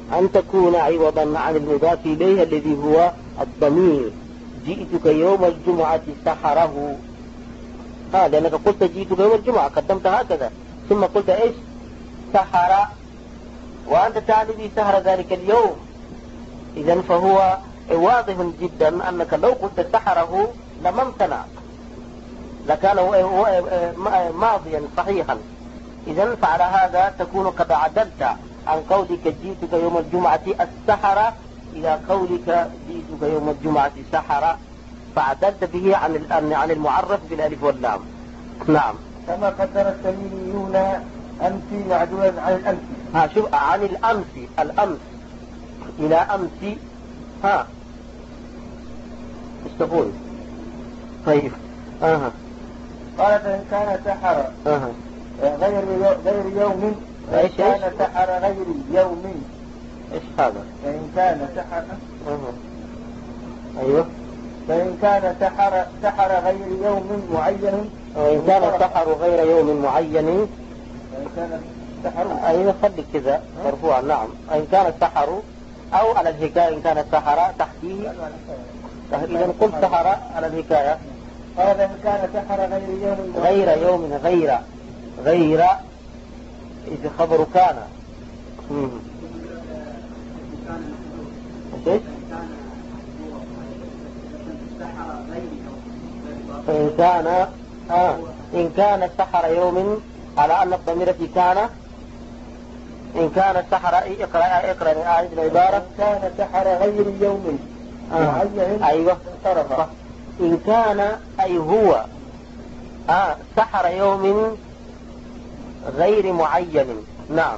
أن تكون عوضا عن المضاف إليه الذي هو الضمير. جئتك يوم الجمعة سحره، ها لأنك قلت جئتك يوم الجمعة قدمت هكذا، ثم قلت إيش سحر، وأنت تعني بي سهر ذلك اليوم. إذن فهو واضح جدا أنك لو قلت سحره لم امتنع، لكان ماضيا صحيحا. إذن فعلى هذا تكون قد عدلت عن قولك جئتك يوم الجمعة السحر إلى قولك جئتك يوم الجمعة سحر، فعدلت به عن عن المعرف بالالف واللام. نعم. كما قدر التميميون أمس معدولا عن الأمس. ها شوف عن الأمس، الأمس إلى أمس، ها ايش تقول؟ طيب اها قال فإن كان سحر اها غير غير يوم، فإن كان سحر غير يوم. ايش هذا؟ فإن كان سحر اها ايوه فإن كان سحر سحر غير يوم معين، وإن كان سحر غير يوم معين، فإن كان سحر ايوه خلي كذا مرفوعا. نعم. إن كان السحر أو على الحكاية إن كان السحر تحتيه، إذا قلت سحر على الحكاية. قال إن كان سحر غير يوم غير يوم غير غير إذا خبر كان. إيش؟ إن كان آه إن كان سحر يوم على أن الضمير في كان. إن كان السحر اقرأ اقرأ أعيد العبارة. إن كان سحر غير يوم معين. آه. أيوة صرف. إن كان أي هو آه سحر يوم غير معين. نعم.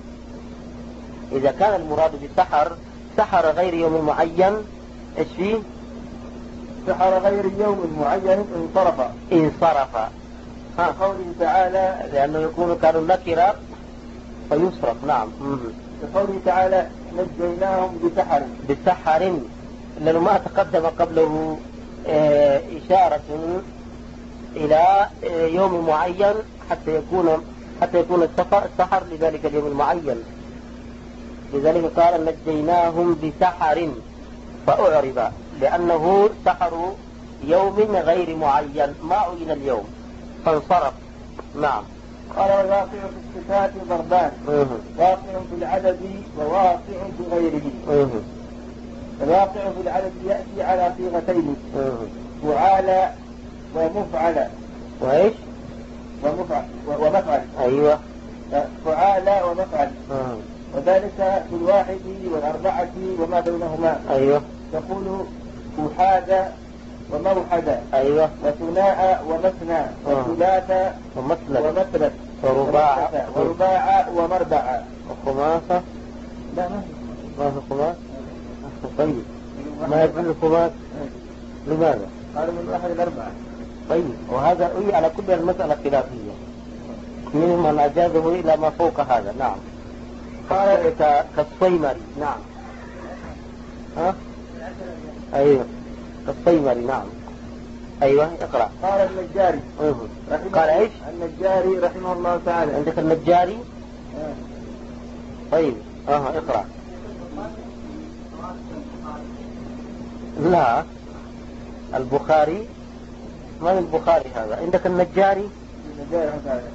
إذا كان المراد بالسحر سحر غير يوم معين، إيش فيه؟ سحر غير يوم معين انصرف. انصرف. ها قوله تعالى لأنه يكون كانوا نكرة فيصرف. نعم. بقوله تعالى نجيناهم بسحر. بسحر لأنه ما تقدم قبله اه إشارة إلى اه يوم معين حتى يكون حتى يكون السحر لذلك اليوم المعين. لذلك قال نجيناهم بسحر فأعرب لأنه سحر يوم غير معين ما عين اليوم فانصرف. نعم. قال والواقع في الصفات ضربان، واقع في العدد وواقع في غيره. الواقع في العدد يأتي على صيغتين، فعال ومفعل. وإيش؟ ومفعل ومفعل. أيوة. فعال ومفعل. وذلك في الواحد والأربعة وما بينهما. أيوة. تقول أحاد وموحد. أيوة. وثناء ومثنى وثلاث ومثلث ومثلث ورباع ورباع ومربع وخماسة. لا ما ما في خماس. طيب ما يكون الخماس لماذا؟ قالوا من واحد الأربعة. طيب وهذا أي على كل المسألة خلافية، منهم من أجازه إلى ما فوق هذا. نعم. قال كالصيمري. نعم. ها؟ أيوه كالصيمري. نعم. أيوه اقرأ. قال النجاري. قال إيش؟ النجاري رحمه الله تعالى. عندك النجاري؟ اه. طيب اه اقرأ. لا البخاري ما من البخاري هذا. عندك النجاري؟ النجاري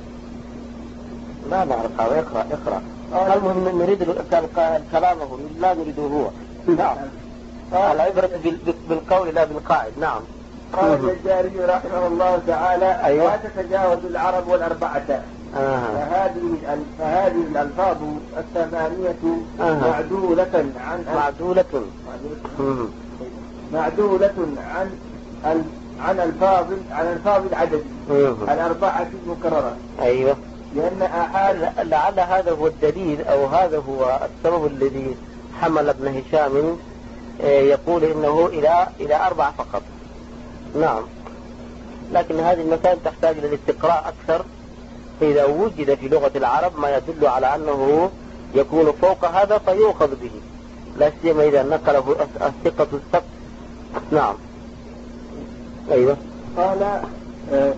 لا نعرف هذا. اقرأ اقرأ. المهم نريد كلامه لا نريده هو. نعم. العبرة بالقول لا بالقاعد. نعم. قال النجاري رحمه الله تعالى أيوة. لا تتجاوز العرب والأربعة. آه. فهذه فهذه الألفاظ الثمانية آه. معدولة عن معدولة معدولة, معدولة عن عن الفاظ عن الفاظ العدد الأربعة المكررة. أيوة. لأن آحاد لعل هذا هو الدليل أو هذا هو السبب الذي حمل ابن هشام يقول إنه إلى إلى أربعة فقط. نعم. لكن هذه المسائل تحتاج إلى الاستقراء أكثر، فإذا وجد في لغة العرب ما يدل على أنه يكون فوق هذا فيؤخذ به، لا سيما إذا نقله الثقة السبت. نعم. أيوة. قال آه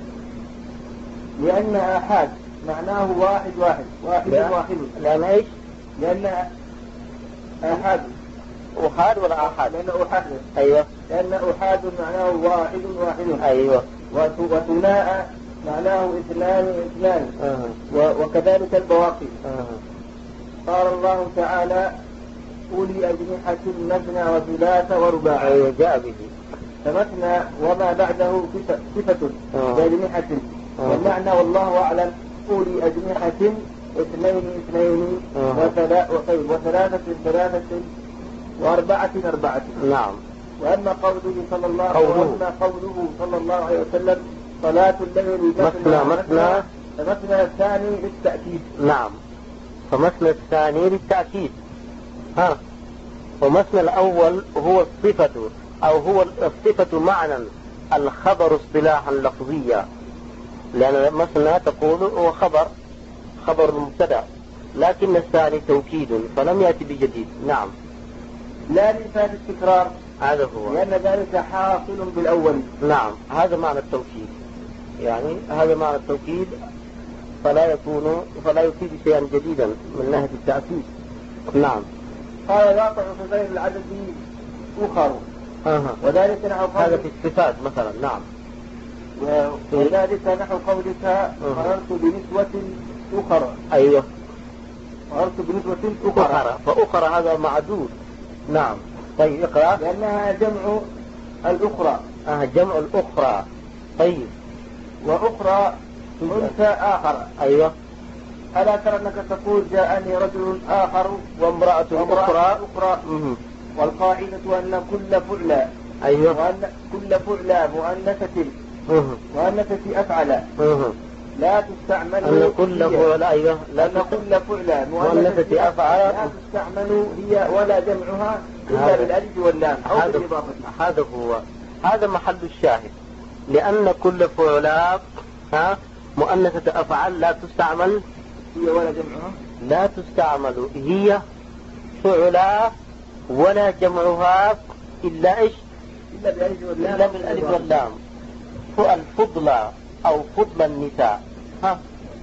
لأن آحاد معناه واحد واحد واحد لأن, واحد. لأن إيش؟ لأن أحد أحاد ولا أحد؟ لأن أحد. أيوة. لأن أحاد معناه واحد واحد. أيوة. وثناء معناه اثنان اثنان. أه. وكذلك البواقي. أه. قال الله تعالى أولي أجنحة مثنى وثلاث ورباع. أيوة جاء به. فمثنى وما بعده صفة لأجنحة. والمعنى والله أعلم أولي أجنحة اثنين اثنين وثلاثة ثلاثة وأربعة أربعة. نعم. وأما قوله صلى الله قوله. قوله صلى الله عليه وسلم صلاة الليل مثنى مثنى فمثنى الثاني للتأكيد. نعم. فمثنى الثاني للتأكيد. ها. ومثنى الأول هو الصفة أو هو الصفة معنى الخبر اصطلاحا لفظيا، لأن مثنى تقول هو خبر خبر المبتدا، لكن الثاني توكيد فلم يأتي بجديد. نعم. لا لإفادة التكرار، هذا هو، لأن ذلك حاصل بالأول. نعم هذا معنى التوكيد، يعني هذا معنى التوكيد فلا يكون فلا يفيد شيئا جديدا من ناحية التأكيد. نعم. قال واقع في غير العدد أخر. أه. وذلك نحو هذا في الصفات مثلا. نعم. وذلك نحو قولك مررت بنسوة أخرى. أيوه. مررت بنسوة أخرى. أخرى. فأخرى هذا معدود. نعم. طيب اقرأ. لأنها جمع الأخرى. آه جمع الأخرى. طيب. وأخرى أنثى آخر. أيوه. ألا ترى أنك تقول جاءني رجل آخر وامرأة أخرى. أخرى. والقاعدة أن كل فعلى. أيوه. وأن كل فعلى مؤنثة مؤنثة أفعل لا تستعمل. أن كل فعلى. أيوه. لأن كل فعلى مؤنثة أفعل لا تستعمل هي ولا جمعها إلا بالألف واللام أو بالإضافة. هذا هو، هذا محل الشاهد، لأن كل فعلى ها مؤنثة أفعل لا تستعمل هي ولا جمعها. لا تستعمل هي فعلى ولا جمعها إلا إيش؟ إلا بالألف واللام. إلا بالألف واللام. الفضلى أو فضل النساء ها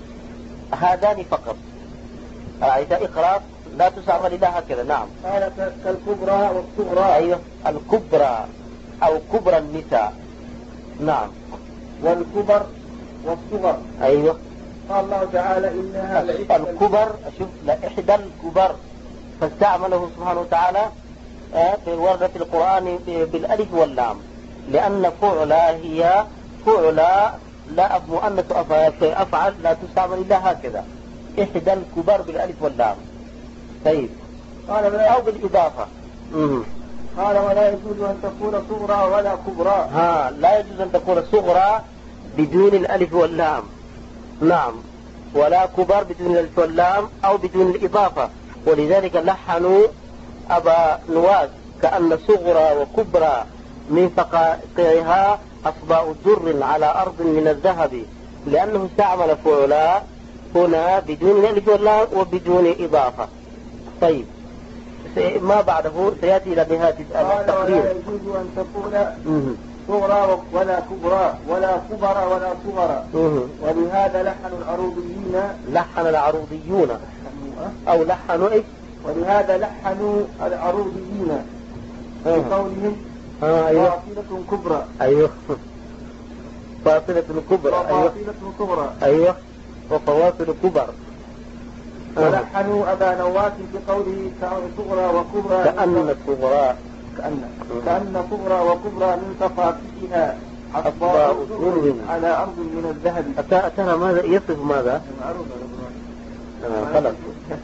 هذان فقط. رأيت إقرار لا تستعمل إلا هكذا. نعم. قال كالكبرى والصغرى. أيوه. الكبرى أو كبرى النساء. نعم. والكبر والصغر. أيوه. قال الله تعالى إنها الكبر. شوف لإحدى الكبر فاستعمله سبحانه وتعالى في الوردة في القرآن بالألف واللام، لأن فعلى هي فعلى لا مؤنث أفعل لا تستعمل إلا هكذا، إحدى الكبر بالألف واللام. طيب. قال أو بالإضافة. مم. قال ولا يجوز أن تكون صغرى ولا كبرى. ها لا يجوز أن تكون صغرى بدون الألف واللام. نعم. ولا كبر بدون الألف واللام أو بدون الإضافة. ولذلك لحنوا أبا نواس كأن صغرى وكبرى من فقائها أصباء در على أرض من الذهب، لأنه استعمل فعلا هنا بدون الألف واللام وبدون إضافة. طيب ما بعده سيأتي إلى نهاية التقرير. ولا يجوز أن تكون صغرى ولا كبرى ولا كبرى ولا صغرى. ولهذا لحن العروضيين لحن العروضيون أو لحنوا إيش؟ ولهذا لحنوا العروضيين بقولهم فاصلة كبرى. أيوه. فاصلة كبرى. أيوه. كبرى. أيوه. وفواصل كبر. ولحنوا أبا نواس بقوله صغرى وكبرى كأن صغرى كأن كأن صغرى وكبرى من تفاصيلها أصباء در على أرض من الذهب. أتانا ماذا يصف ماذا؟ خلاص.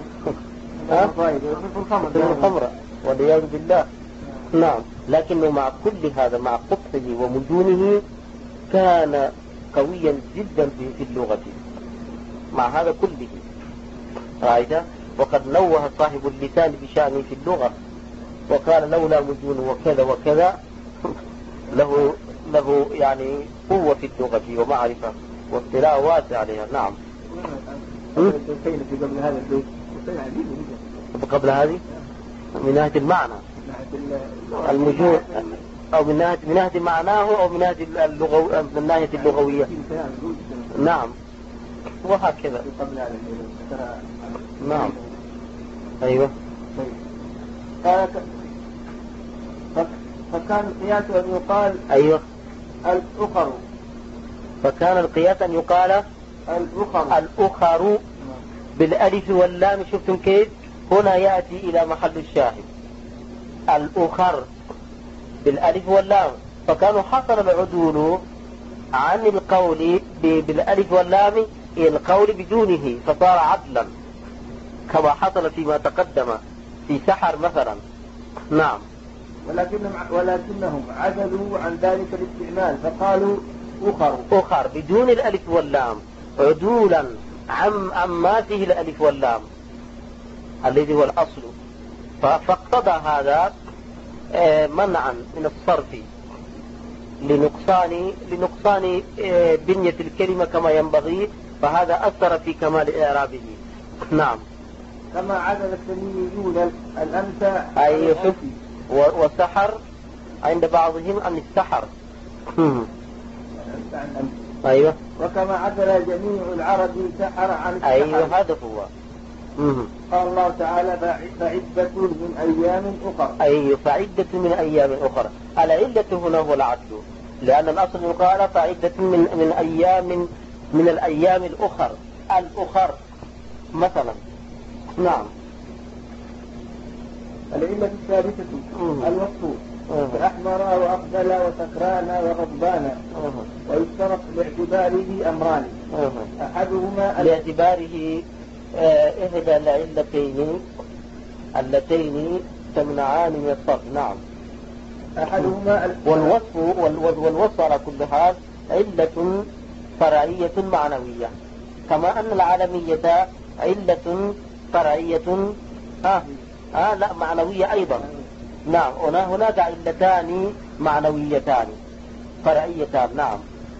يصف الخمر والعياذ بالله. نعم. لكنه مع كل هذا مع قبحه ومجونه كان قويا جدا في اللغة مع هذا كله. رأيت؟ وقد نوه صاحب اللسان بشأنه في اللغة وقال لولا مجون وكذا وكذا له له يعني قوة في اللغة ومعرفة واطلاع واسع عليها. نعم. قبل هذا البيت قبل هذه من ناحية المعنى المجون أو من ناحية من ناحية معناه أو من ناحية اللغة من ناحية اللغوية. نعم. وهكذا. نعم. أيوة. قال فكان القياس أن يقال أيوة الأخر. فكان القياس أن يقال الأخر الأخر بالألف واللام. شفتم كيف؟ هنا يأتي إلى محل الشاهد الأخر بالألف واللام. فكانوا حصل العدول عن القول بالألف واللام إلى القول بدونه فصار عدلا كما حصل فيما تقدم في سحر مثلا. نعم. ولكنهم ولكنهم عدلوا عن ذلك الاستعمال فقالوا أخر أخر بدون الألف واللام عدولا عن عما فيه الألف واللام الذي هو الأصل. فاقتضى هذا منعا من الصرف لنقصان لنقصان بنية الكلمة كما ينبغي. فهذا أثر في كمال إعرابه. نعم. كما عدل التميميون الأمثى. أي شوف وسحر عند بعضهم عن السحر. أيوة. وكما عدل جميع العرب سحر عن السحر. أيوة هذا هو. قال الله تعالى فعدة من أيام أخرى. أي فعدة من أيام أخرى. العلة هنا هو العدل لأن الأصل يقال فعدة من من أيام من الأيام الأخر الأخر مثلا. نعم. العلة الثالثة الوصف فأحمر وأقبل وسكران وغضبان. ويشترط لاعتباره أمران. أحدهما لاعتباره إحدى العلتين اللتين تمنعان من الصرف. نعم. أحدهما والوصف والوصف على كل حال علة فرعية معنوية كما أن العالمية علة فرعية ها آه لا معنوية أيضا. نعم. هنا هناك علتان معنويتان فرعيتان. نعم.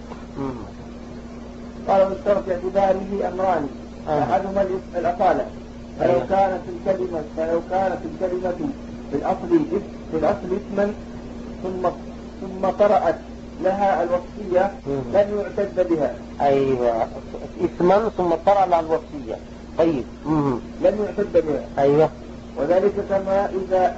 قال واشترط اعتباره أمران. أحدهما الأصالة فلو كانت الكلمة فلو كانت الكلمة في الأصل في الأصل اسما ثم ثم طرأت لها الوصفية لن يعتد بها. أيوة اسما ثم طرأ لها الوصفية. طيب. لن يعتد بها. أيوة. وذلك كما إذا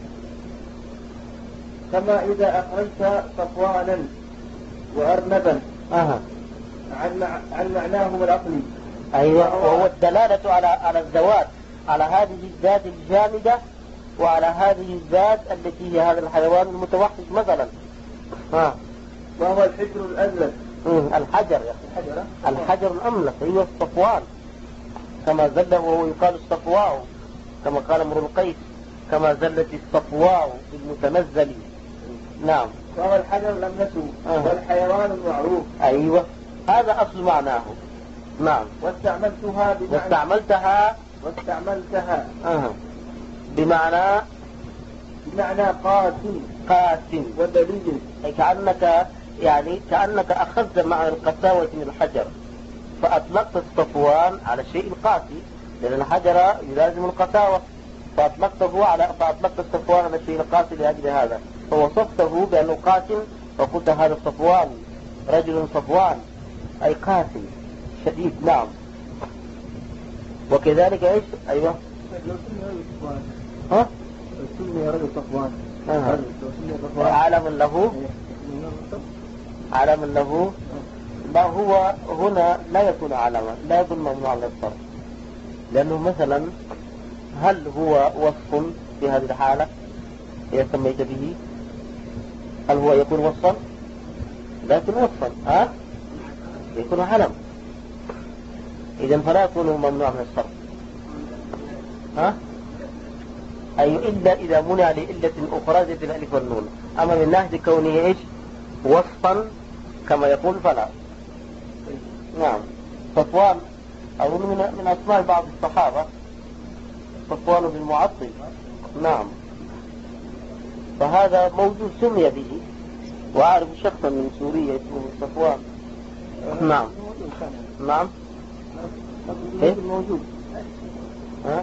كما إذا أخرجت صفوانا وأرنبا أها. عن عن معناهم الأصلي. أيوة. وهو الدلالة على على الذوات على هذه الذات الجامدة وعلى هذه الذات التي هي هذا الحيوان المتوحش مثلا. ها. وهو الحجر الأزلق. الحجر يا الحجر الحجر الأملس. أيوة الصفوان كما زل وهو يقال الصفواء كما قال امرؤ القيس كما زلت الصفواء بالمتنزل. نعم. وهو الحجر الأملس والحيوان المعروف. أيوة هذا أصل معناه. نعم. واستعملتها بمعنى واستعملتها واستعملتها أه. بمعنى بمعنى قاسم قاسم ودليل. أي كأنك يعني كأنك أخذت معنى القساوة من الحجر فأطلقت الصفوان على الشيء القاسي لأن الحجر يلازم القساوة فأطلقته على فأطلقت الصفوان على الشيء القاسي لأجل هذا فوصفته بأنه قاسم فقلت هذا الصفوان رجل صفوان أي قاسي شديد. نعم. وكذلك ايش؟ ايوه. ها؟ سمي رجل صفوان. آه. علم له علم له ما هو هنا لا يكون علما لا يكون ممنوع من الصرف لأنه مثلا هل هو وصف في هذه الحالة إذا سميت به؟ هل هو يكون وصفا؟ لا يكون وصفا. ها؟ يكون علم. إذن فلا يكون ممنوع من الصرف. ها؟ أي إلا إذا منع لإلة أخرى زي الألف والنون. أما من ناحية كونه إيش وصفا كما يقول فلا. نعم. صفوان أظن من, من أسماء بعض الصحابة صفوان بن معطل. نعم. فهذا موجود سمي به وأعرف شخصا من سوريا اسمه صفوان. نعم. نعم. إيه؟ موجود. ها؟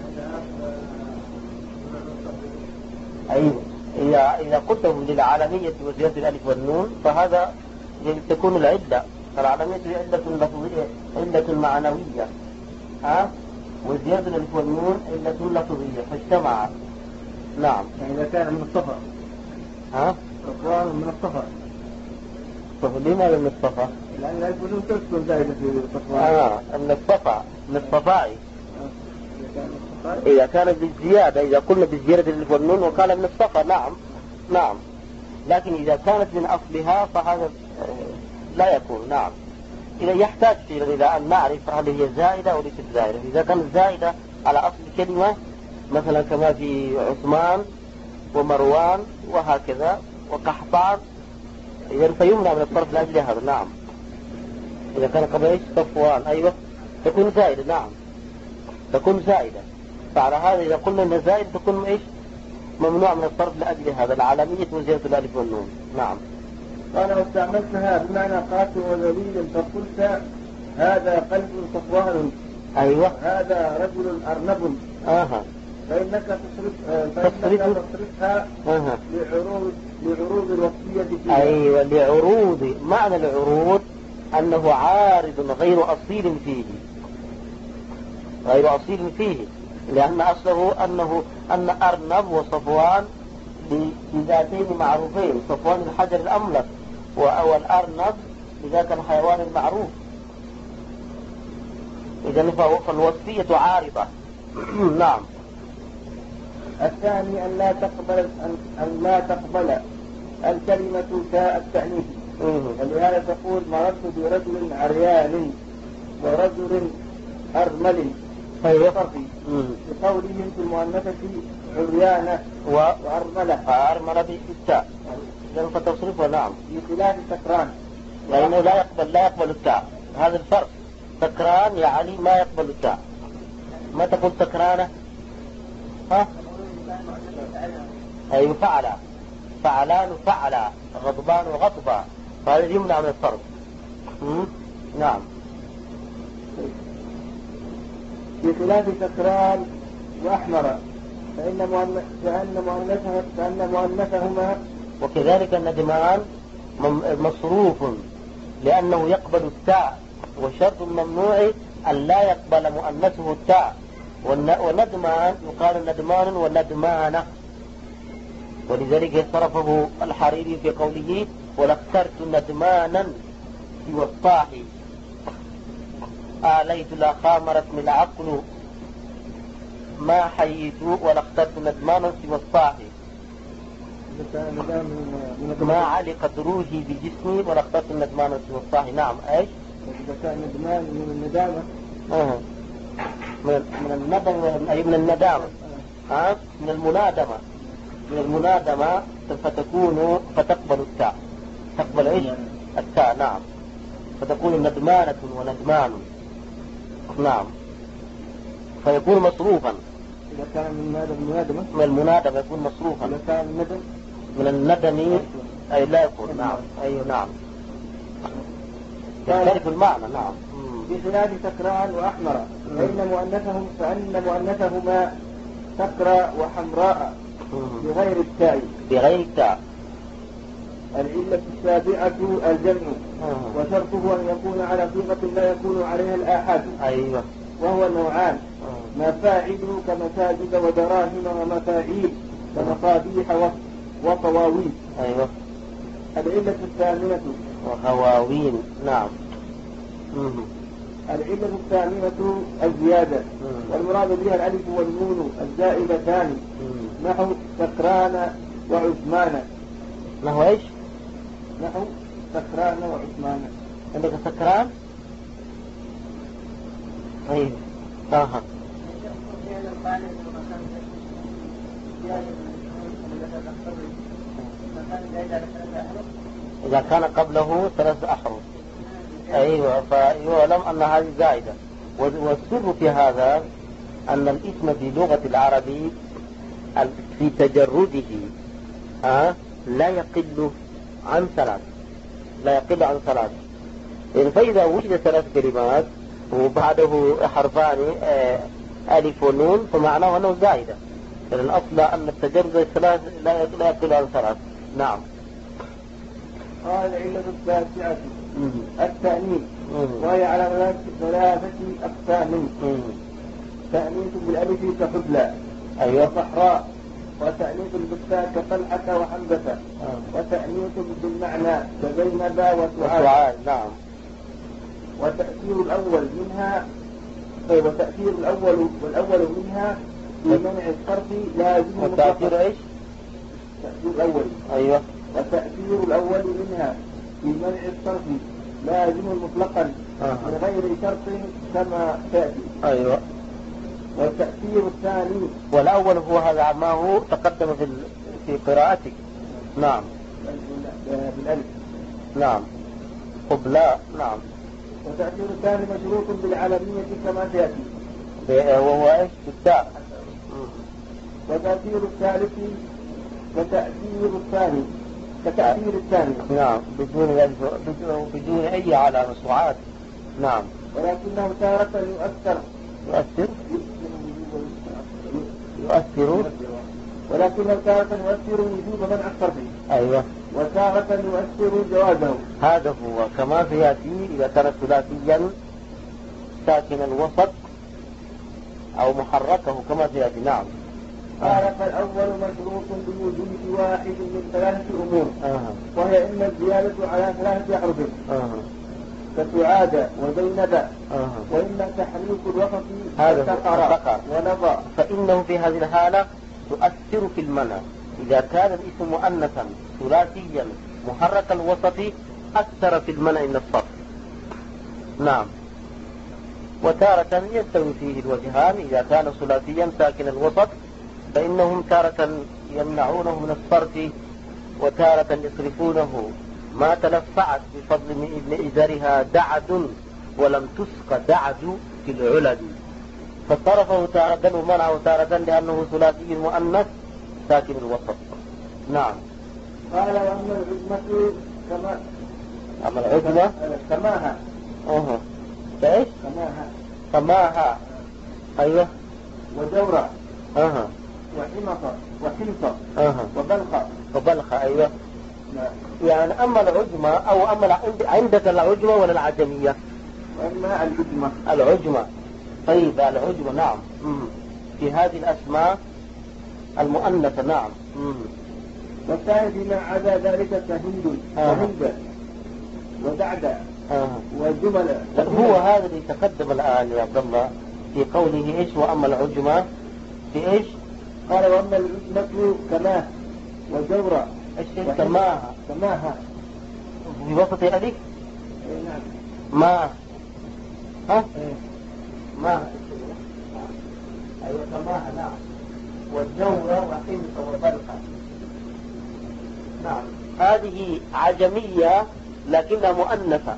أيوة. إذا إذا قلته للعالمية وزيادة الألف والنون فهذا تكون العدة. فالعالمية علة لفظية علة معنوية. ها؟ وزيادة الألف والنون علة لفظية فاجتمع. نعم. يعني إذا كان من الصفا. ها؟ صفوان من الصفا. صفا لماذا من الصفا؟ لأن الألف والنون تذكر زائدة في صفوان. آه من الصفا من الصفاء. إذا كانت بالزيادة، إذا قلنا بالزيادة الألف والنون وقال من الصفا نعم نعم، لكن إذا كانت من أصلها فهذا لا يكون. نعم. إذا يحتاج إلى أن نعرف هل هي زائدة أو ليست زائدة. إذا كانت زائدة على أصل الكلمة مثلا كما في عثمان ومروان وهكذا وقحطان، إذا فيمنع من الصرف لأجل هذا. نعم. إذا كان قبل إيش صفوان أيوة تكون زائدة. نعم تكون زائدة. فعلى هذا إذا قلنا أنها زائدة تكون إيش ممنوع من الصرف لأجل هذا العالمية وزيادة الألف والنون. نعم. قال واستعملتها بمعنى قاسم وذليل فقلت هذا قلب صفوان. أيوة. هذا رجل أرنب. آها. فإنك تصرف تصرفها آها. لعروض لعروض الوصية فيها. أيوة لعروض. معنى العروض أنه عارض غير أصيل فيه، غير أصيل فيه، لأن أصله أنه أن أرنب وصفوان بذاتين معروفين، صفوان الحجر الأملس والأرنب بذاك الحيوان المعروف. إذن فالوصية عارضة. نعم. الثاني أن لا تقبل أن لا تقبل الكلمة تاء التأنيث، ولهذا تقول مررت برجل عريان ورجل أرمل فيقفي بقولهم في المؤنثة عريانة وأرملة وأرملة بالتاء. إذن فتصرفها. نعم. بخلاف سكران لأنه لا يقبل لا يقبل التاء. هذا الفرق. سكران يعني ما يقبل التاء. ما تقول سكرانة؟ ها؟ أي فعل فعلان فعل غضبان وغضبا، فهذا يمنع من الصرف. نعم. بخلاف سكران وأحمر فإن مؤنثه فإن مؤنثهما. وكذلك الندمان مصروف لأنه يقبل التاء، وشرط الممنوع أن لا يقبل مؤنثه التاء. وندمان يقال ندمان وندمانة، ولذلك صرفه الحريري في قوله ولاخترت ندمانا سوى الصاحي آليت لا خامرتني العقل ما حييت ولاخترت ندمانا سوى الصاحي ما علقت روحي بجسمي ولاخترت ندمانا سوى الصاحي. نعم. ايش؟ إذا كان ندمان من الندامة آه. من الندم أي من الندامة. ها؟ من المنادمة من المنادمة فتكون فتقبل التاء. تقبل ايش؟ التاء. نعم. فتكون ندمانة وندمان. نعم. فيكون مصروفا. إذا كان من المنادمة من المنادمة يكون مصروفا. إذا كان الندم من الندم أي لا يكون. نعم. أي نعم. يختلف المعنى. نعم. بخلاف سكران وأحمر فإن مؤنثهم فإن مؤنثهما سكرى وحمراء بغير التاء. بغير التاء. العلة السابعة الجمع، وشرطه أن يكون على صيغة لا يكون عليها الآحاد. أيوة. وهو نوعان: مفاعل كمساجد ودراهم، ومفاعيل كمصابيح وطواوين. أيوة. العلة الثامنة وهواوين. نعم. العلة الثامنة الزيادة، والمراد بها الألف والنون الزائدتان، نحو سكران وعثمان. نحو ايش؟ نحو سكران وعثمان. عندك سكران؟ طيب. اها. إذا كان قبله ثلاث أحرف. أيوة. فيعلم أن هذه زائدة. والسر في هذا أن الاسم في لغة العرب في تجرده ها لا يقل عن ثلاث لا يقل عن ثلاث. فإذا وجد ثلاث كلمات وبعده حرفان ألف ونون فمعناه أنه زائدة، لأن الأصل أن التجرد الثلاث لا يقل عن ثلاث. نعم. قال العلة التاسعة التأنيث، وهي على ثلاثة أقسام: تأنيث بالألف كحبلى أيوة. وصحراء، وتأنيث بالتاء كطلحة وحمزة، آه. وتأنيث بالمعنى كزينب وسعاد. وسعاد نعم. وتأثير الأول منها وتأثير الأول والأول منها في منع الصرف لازم والتأثير إيش؟ تأثير الأول. أيوة. وتأثير الأول منها في منع الصرف لازم مطلقا آه. من غير شرط كما تأتي. أيوة. والتأثير الثاني والأول هو هذا ما هو تقدم في في قراءتك. نعم. بالألف. نعم. قبلاء. نعم. وتأثير الثاني مشروط بالعالمية كما تأتي. وهو إيش؟ بالتاء. وتأثير الثالث وتأثير الثاني كتأثير الثاني. نعم. بدون بدون أي علامة سعاد. نعم. ولكنه تارة يؤثر يؤثر يؤثر ولكنه تارة يؤثر وجوب منع الصرف. أيوة. وتارة يؤثر جوازه. هذا هو كما سيأتي إذا كان ثلاثيا ساكن الوسط أو محركه كما سيأتي. نعم. قال فالأول مشروط بوجود واحد من ثلاثة أمور. آه. وهي إما الزيادة على ثلاثة أحرف آه. كسعاد وزينب. آه. وإما تحريك الوسط هذا كسقر ونضى. فإنه في هذه الحالة تؤثر في المنع. إذا كان الاسم مؤنثا ثلاثيا محرك الوسط أثر في المنع من الصرف. نعم. وتارة يستوي فيه الوجهان. إذا كان ثلاثيا ساكن الوسط فإنهم تارة يمنعونه من الصرف وتارة يصرفونه. ما تلفعت بفضل ابن إزارها دعد ولم تسق دعد في العلد، فصرفه تارة ومنعه تارة لأنه ثلاثي مؤنث ساكن الوسط. نعم. قال وأما العزمة كما أما العزمة كماها. أها. كيف؟ كماها. كماها. أيوة. وجورة. أها. وحمصة وحمصة. أها. وبلخة. وبلخة. أيوة. نعم. يعني أما العجمة أو أما عندك العجمة ولا العجمية؟ وأما العجمة. العجمة. طيب العجمة. نعم. مم. في هذه الأسماء المؤنثة. نعم. مم. والثاني فيما عدا ذلك كهند آه. وهند ودعد آه. وجمل. هو هذا اللي تقدم الآن يا عبد الله في قوله إيش وأما العجمة في إيش؟ قال وأما العجمة كماه وجورة. إيش كماها؟ كماها في وسط ألف. إيه نعم. ما ها إيه. ما أيوة كماها. نعم. والجورة وحمص وبلقة. نعم. هذه عجمية لكنها مؤنثة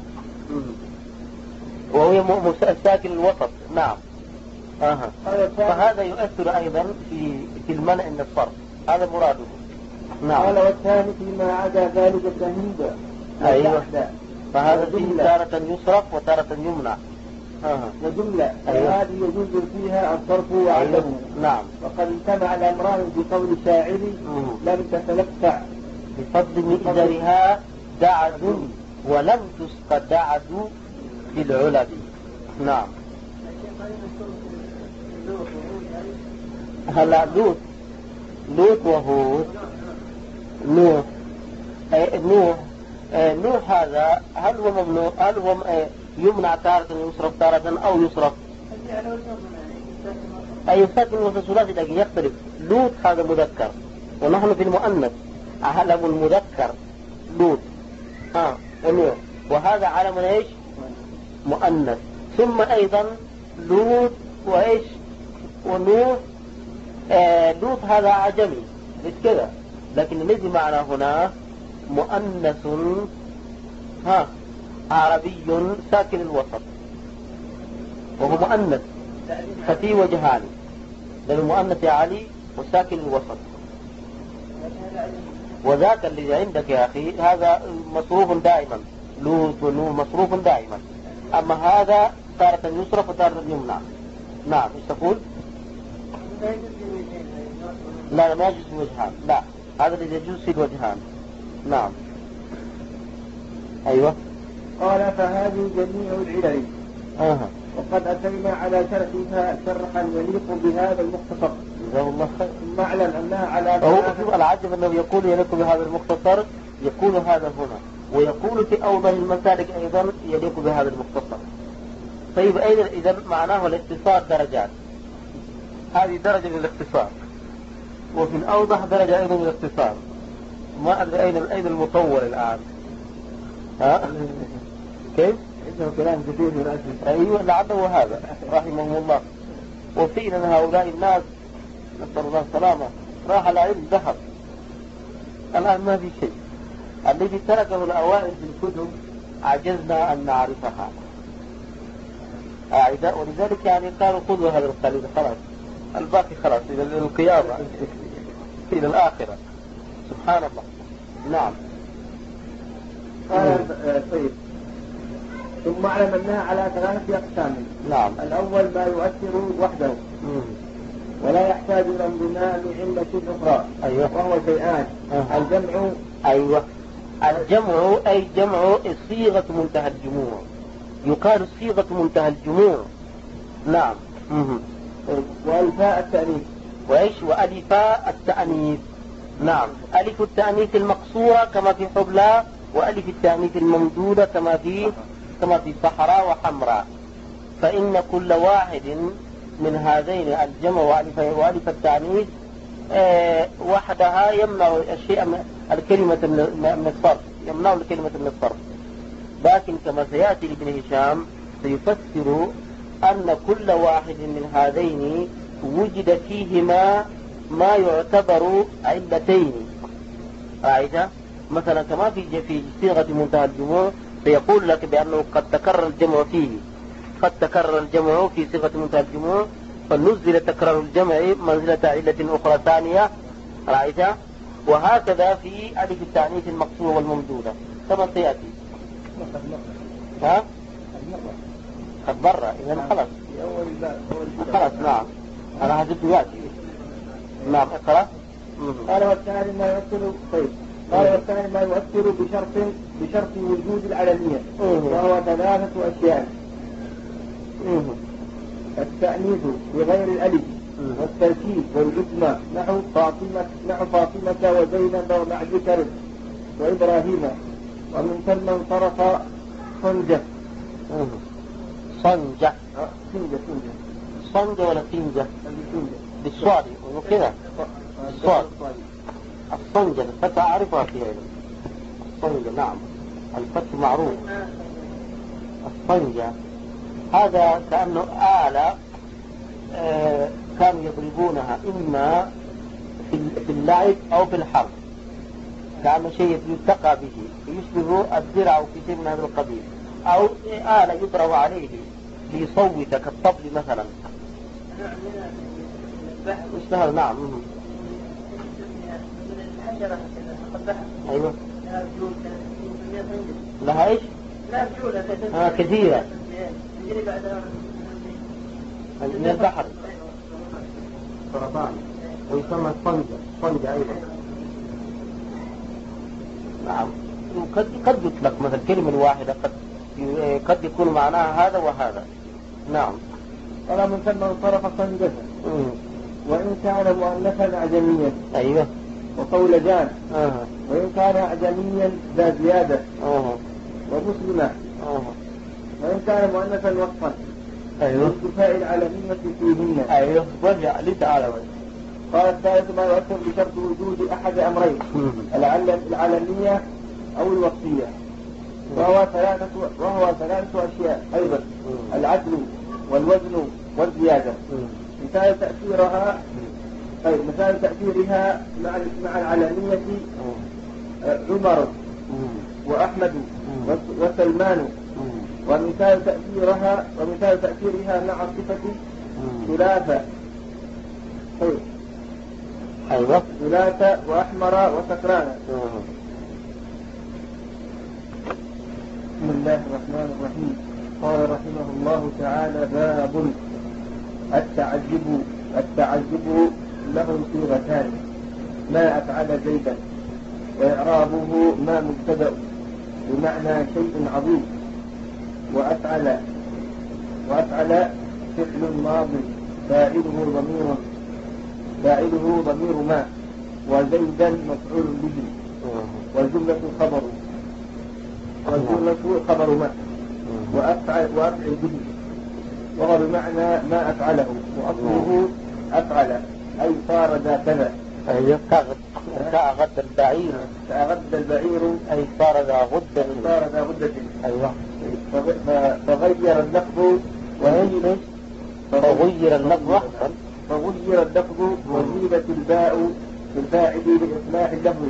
وهي ساكن الوسط. نعم. آه. فهذا يؤثر أيضا في في المنع من الصرف. هذا مراده. نعم. قال والثاني فيما عدا ذلك كهند. أيوة. فهذا فيه تارة يصرف وتارة يمنع. آه. وجملة. أيوة. هذه يجوز فيها الصرف وعدمه. أيوة. نعم. وقد اجتمع الأمران بقول الشاعر لم تتلفع بفضل مئزرها دعد ولم تسق دعد في العلب. نعم. هلا لوط لوط وهود نوح نوح نوح هذا هل هو ممنوع؟ هل هو يمنع تارة يصرف تارة أو يصرف؟ أي ساكن وثلاثي لكن يختلف. لوط هذا مذكر ونحن في المؤنث علم المذكر لوط. ها ونوح وهذا علم ايش؟ مؤنث. ثم أيضا لوط وإيش ونوح. آه لوط هذا عجمي مش كذا لكن الذي معنا هنا مؤنث ها عربي ساكن الوسط وهو مؤنث ففي وجهان للمؤنث علي وساكن الوسط. وذاك الذي عندك يا أخي هذا مصروف دائما لوط ونوح مصروف دائما. أما هذا تارة يصرف وتارة يمنع. نعم. ايش تقول؟ لا ما يجوز في الوجهان. لا هذا الذي يجوز في الوجهان. نعم. أيوة. قال فهذه جميع العلل. آه. وقد أتينا على شرحها شرحا يليق بهذا المختصر. جزاه الله خير. ثم اعلم أنها على هو العجب أنه يقول يليق بهذا المختصر، يقول هذا هنا، ويقول في أوضح المسالك أيضا يليق بهذا المختصر. طيب أيضا إذا معناه الاختصار درجات، هذه درجة للاختصار، وفي الأوضح درجة أيضا للاختصار. ما أدري أين أين المطول الآن. ها؟ كيف؟ إنه كلام كثير من الأسف. أيوة لعله هذا رحمه الله. وفينا هؤلاء الناس نسأل الله السلامة راح العلم ذهب، الآن ما في شيء. الذي تركه الأوائل في الكتب عجزنا أن نعرفها أعداء، ولذلك يعني قالوا خذوا هذا القليل خلاص، الباقي خلاص إلى القيامة إلى الآخرة. سبحان الله. نعم. قال طيب ثم اعلم أنها على ثلاثة أقسام. نعم. الأول ما يؤثر وحده مم. ولا يحتاج إلى انضمام علة أخرى. أيوة. وهو شيئان. أه. الجمع. أيوة. الجمع أي جمع صيغة منتهى الجموع، يقال صيغة منتهى الجموع. نعم. مم. والفاء التأنيث. وإيش؟ وألفاء التأنيث. نعم. ألف التأنيث المقصورة كما في حبلى، وألف التأنيث الممدودة كما في كما في صحراء وحمراء. فإن كل واحد من هذين الجمع وألف وألف التأنيث أه وحدها يمنع الشيء من الكلمة من الصرف، يمنع الكلمة من الصرف. لكن كما سيأتي لابن هشام سيفسر أن كل واحد من هذين وجد فيهما ما يعتبر علتين. رأيت؟ مثلا كما في في صيغة منتهى الجموع سيقول لك بأنه قد تكرر الجمع فيه، قد تكرر الجمع في صيغة منتهى الجموع فنزل تكرار الجمع منزلة علة أخرى ثانية. رأيت؟ وهكذا في ألف التعنيف المقصورة والممدودة كما سيأتي. ها؟ قد برا إذا خلاص خلاص. نعم أنا حسبت يأتي. نعم اقرأ. قال والثاني ما يؤثر. طيب قال والثاني ما يؤثر بشرط بشرط وجود العلمية، وهو ثلاثة أشياء. التأنيث بغير الألف، والتركيب والجسم نحو فاطمة نحو فاطمة وزينب ومع ذكر وإبراهيم. ومن ثم انصرف صنجة. صنجة صنجة صنجة صنجة ولا صنجة؟ بالصاد وكذا الصاد. الصنجة الفتح أعرفها في علم الصنجة. نعم الفتح معروف. الصنجة هذا كأنه آلة آه كانوا يضربونها إما في اللعب أو في الحرب، كأنه شيء يتقى به يشبه الدرع في شيء من هذا القبيل، أو آلة يضرب عليه ليصوت كالطبل مثلا. اشتهر. نعم. أيوة. لها إيش؟ آه كثيرة من البحر سرطان، ويسمى الصنجة صنجة أيضا. نعم. قد قد يطلق مثل كلمة واحدة، قد قد يكون معناها هذا وهذا. نعم. قال من ثم انصرف صنجة وإن كان مؤنثا أعجميا. أيوة. وقولجان. آه. وإن كان أعجميا ذا زيادة. آه. ومسلمة. آه. وإن كان مؤنثا وصفا. أيوة. وانتفاء العالمية فيهن. أيوة. ورجع ليس على. قال الثالث ما يؤثر بشرط وجود أحد أمرين، العالمية أو الوصفية، وهو ثلاثة وهو ثلاثة أشياء أيضا: العدل والوزن والزيادة. مثال تأثيرها طيب مثال تأثيرها مع مع العلانية عمر وأحمد وسلمان. ومثال تأثيرها ومثال تأثيرها مع الصفة ثلاثة. طيب أيوة. ثلاثة وأحمر وسكران. بسم الله الرحمن الرحيم. قال رحمه الله تعالى: باب التعجب. التعجب له صيغتان: ما أفعل زيدا، وإعرابه ما مبتدأ بمعنى شيء عظيم، وأفعل وأفعل فعل ماض فاعله ضمير فاعله ضمير ما وزيدا مفعول به والجملة خبر والجملة خبر ما وأفعل وأفعل به وهو بمعنى ما أفعله وأصله أفعل أي صار ذا كذا أي كأغد البعير كأغد البعير أي صار ذا غدة صار ذا غدة أيوة فغير اللفظ وزيدت فغير اللفظ فغير اللفظ وزيدت الباء بالفاعل لإصلاح اللفظ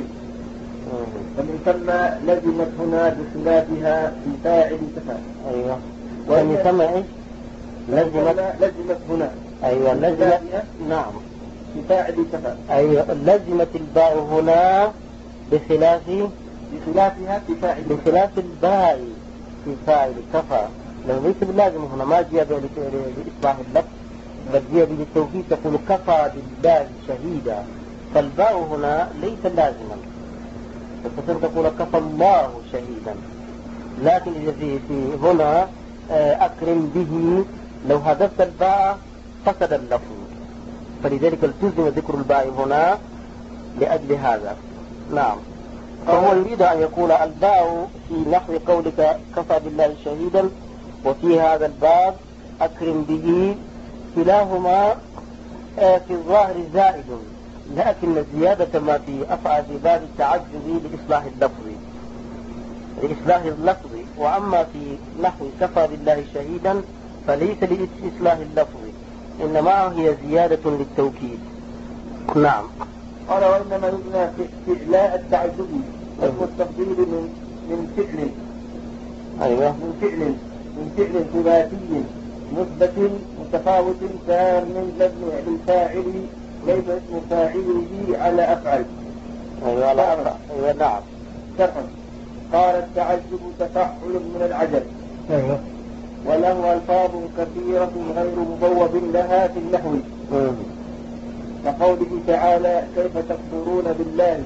ومن ثم لزمت هنا بخلافها في فاعل كفى. أيوة ومن ثم إيش؟ لزمت لزمت هنا. أيوة لزمت نعم في فاعل كفى. أيوة لزمت الباء هنا بخلاف بخلافها في فاعل بخلاف الباء في فاعل كفى. لو ليس باللازم هنا ما جاء لإصلاح اللفظ بل جاء بالتوكيد تقول كفى بالله شهيدا فالباء هنا ليس لازما فتصير تقول كفى الله شهيدا لكن إذا في, في هنا أكرم به لو هدفت الباء فسد اللفظ فلذلك التزم ذكر الباء هنا لأجل هذا. نعم فهو يريد أن يقول الباء في نحو قولك كفى بالله شهيدا وفي هذا الباب أكرم به كلاهما في الظاهر زائد لكن زيادة ما في أفعى في باب التعجب لإصلاح اللفظ لإصلاح اللفظ وأما في نحو كفى بالله شهيدا فليس لإصلاح اللفظ إنما هي زيادة للتوكيد. نعم قال وإنما يبنى في لا التعجب وهو التفضيل من من فعل أيوة من فعل من فعل ثلاثي مثبت متفاوت تام مبني للفاعل ليس اسم فاعله على أفعل. أيوة على أفعل. أيوة نعم شرحا قال التعجب تفعل من العجب. أيوة وله ألفاظ كثيرة غير مبوب لها في النحو كقوله تعالى كيف تكفرون بالله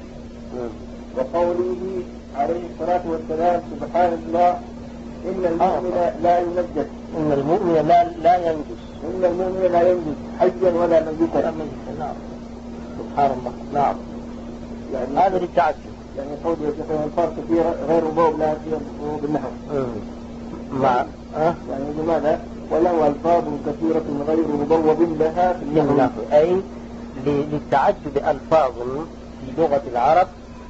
وقوله عليه الصلاة والسلام سبحان الله إن المؤمن لا ينجس إن المؤمن لا لا ينجس إن المؤمن لا ينجس حيا ولا ميتا. نعم سبحان الله. نعم يعني هذا للتعجب يعني قول يتقون الفرق كثيرة غير مبوب لها في النحو مع أه؟ يعني لماذا وله ألفاظ كثيرة غير مبوب لها في النحو أي للتعجب ألفاظ في لغة العرب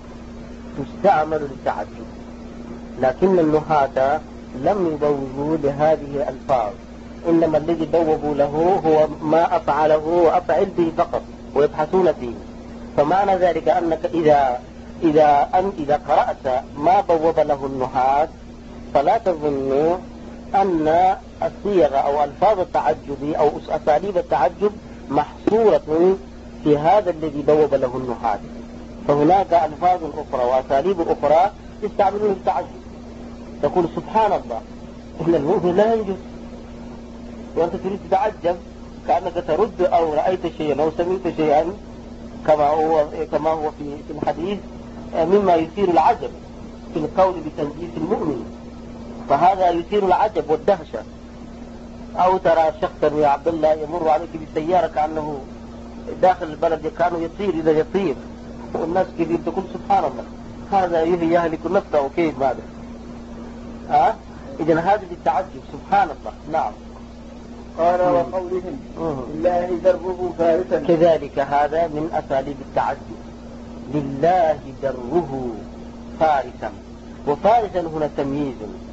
تستعمل للتعجب لكن النحاة لم يبوبوا لهذه الألفاظ إنما الذي بوبوا له هو ما أفعله وأفعل به فقط ويبحثون فيه. فمعنى ذلك أنك إذا إذا أن إذا قرأت ما بوب له النحاة فلا تظن أن الصيغ أو ألفاظ التعجب أو أساليب التعجب محصورة في هذا الذي بوب له النحاة فهناك ألفاظ أخرى وأساليب أخرى يستعملون التعجب تقول سبحان الله إن المؤمن لا ينجس وأنت تريد تتعجب كأنك ترد أو رأيت شيئا أو سمعت شيئا كما هو كما هو في في الحديث مما يثير العجب في القول بتنجيس المؤمن فهذا يثير العجب والدهشة. أو ترى شخصا يا عبد الله يمر عليك بالسيارة كأنه داخل البلد كانوا يطير إذا يطير والناس كثير تقول سبحان الله هذا يهلك نفسه كيف ماذا ها؟ إذن هذا بالتعجب سبحان الله. نعم قال وقولهم لله دره فارسا كذلك هذا من أساليب التعجب لله دره فارسا وفارسا هنا تمييز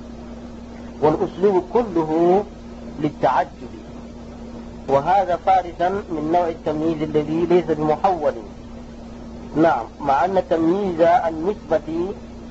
والأسلوب كله للتعجب وهذا فارسا من نوع التمييز الذي ليس بمحول. نعم مع أن تمييز النسبة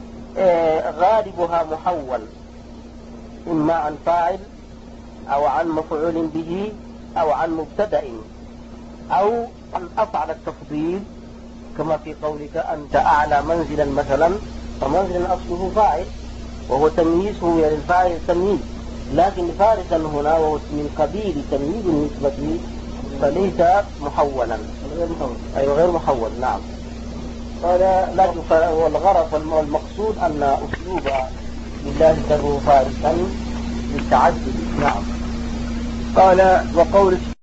غالبها محول إما عن فاعل أو عن مفعول به أو عن مبتدأ أو عن أفعل التفضيل كما في قولك أنت أعلى منزلا مثلا فمنزل أصله فاعل وهو تمييزه يعني الفاعل تمييز لكن فارسا هنا وهو من قبيل تمييز النسبة فليس محولا أي غير محول. نعم قال لكن والغرض والمقصود أن أسلوب لله دره فارسا للتعجب. نعم قال وقول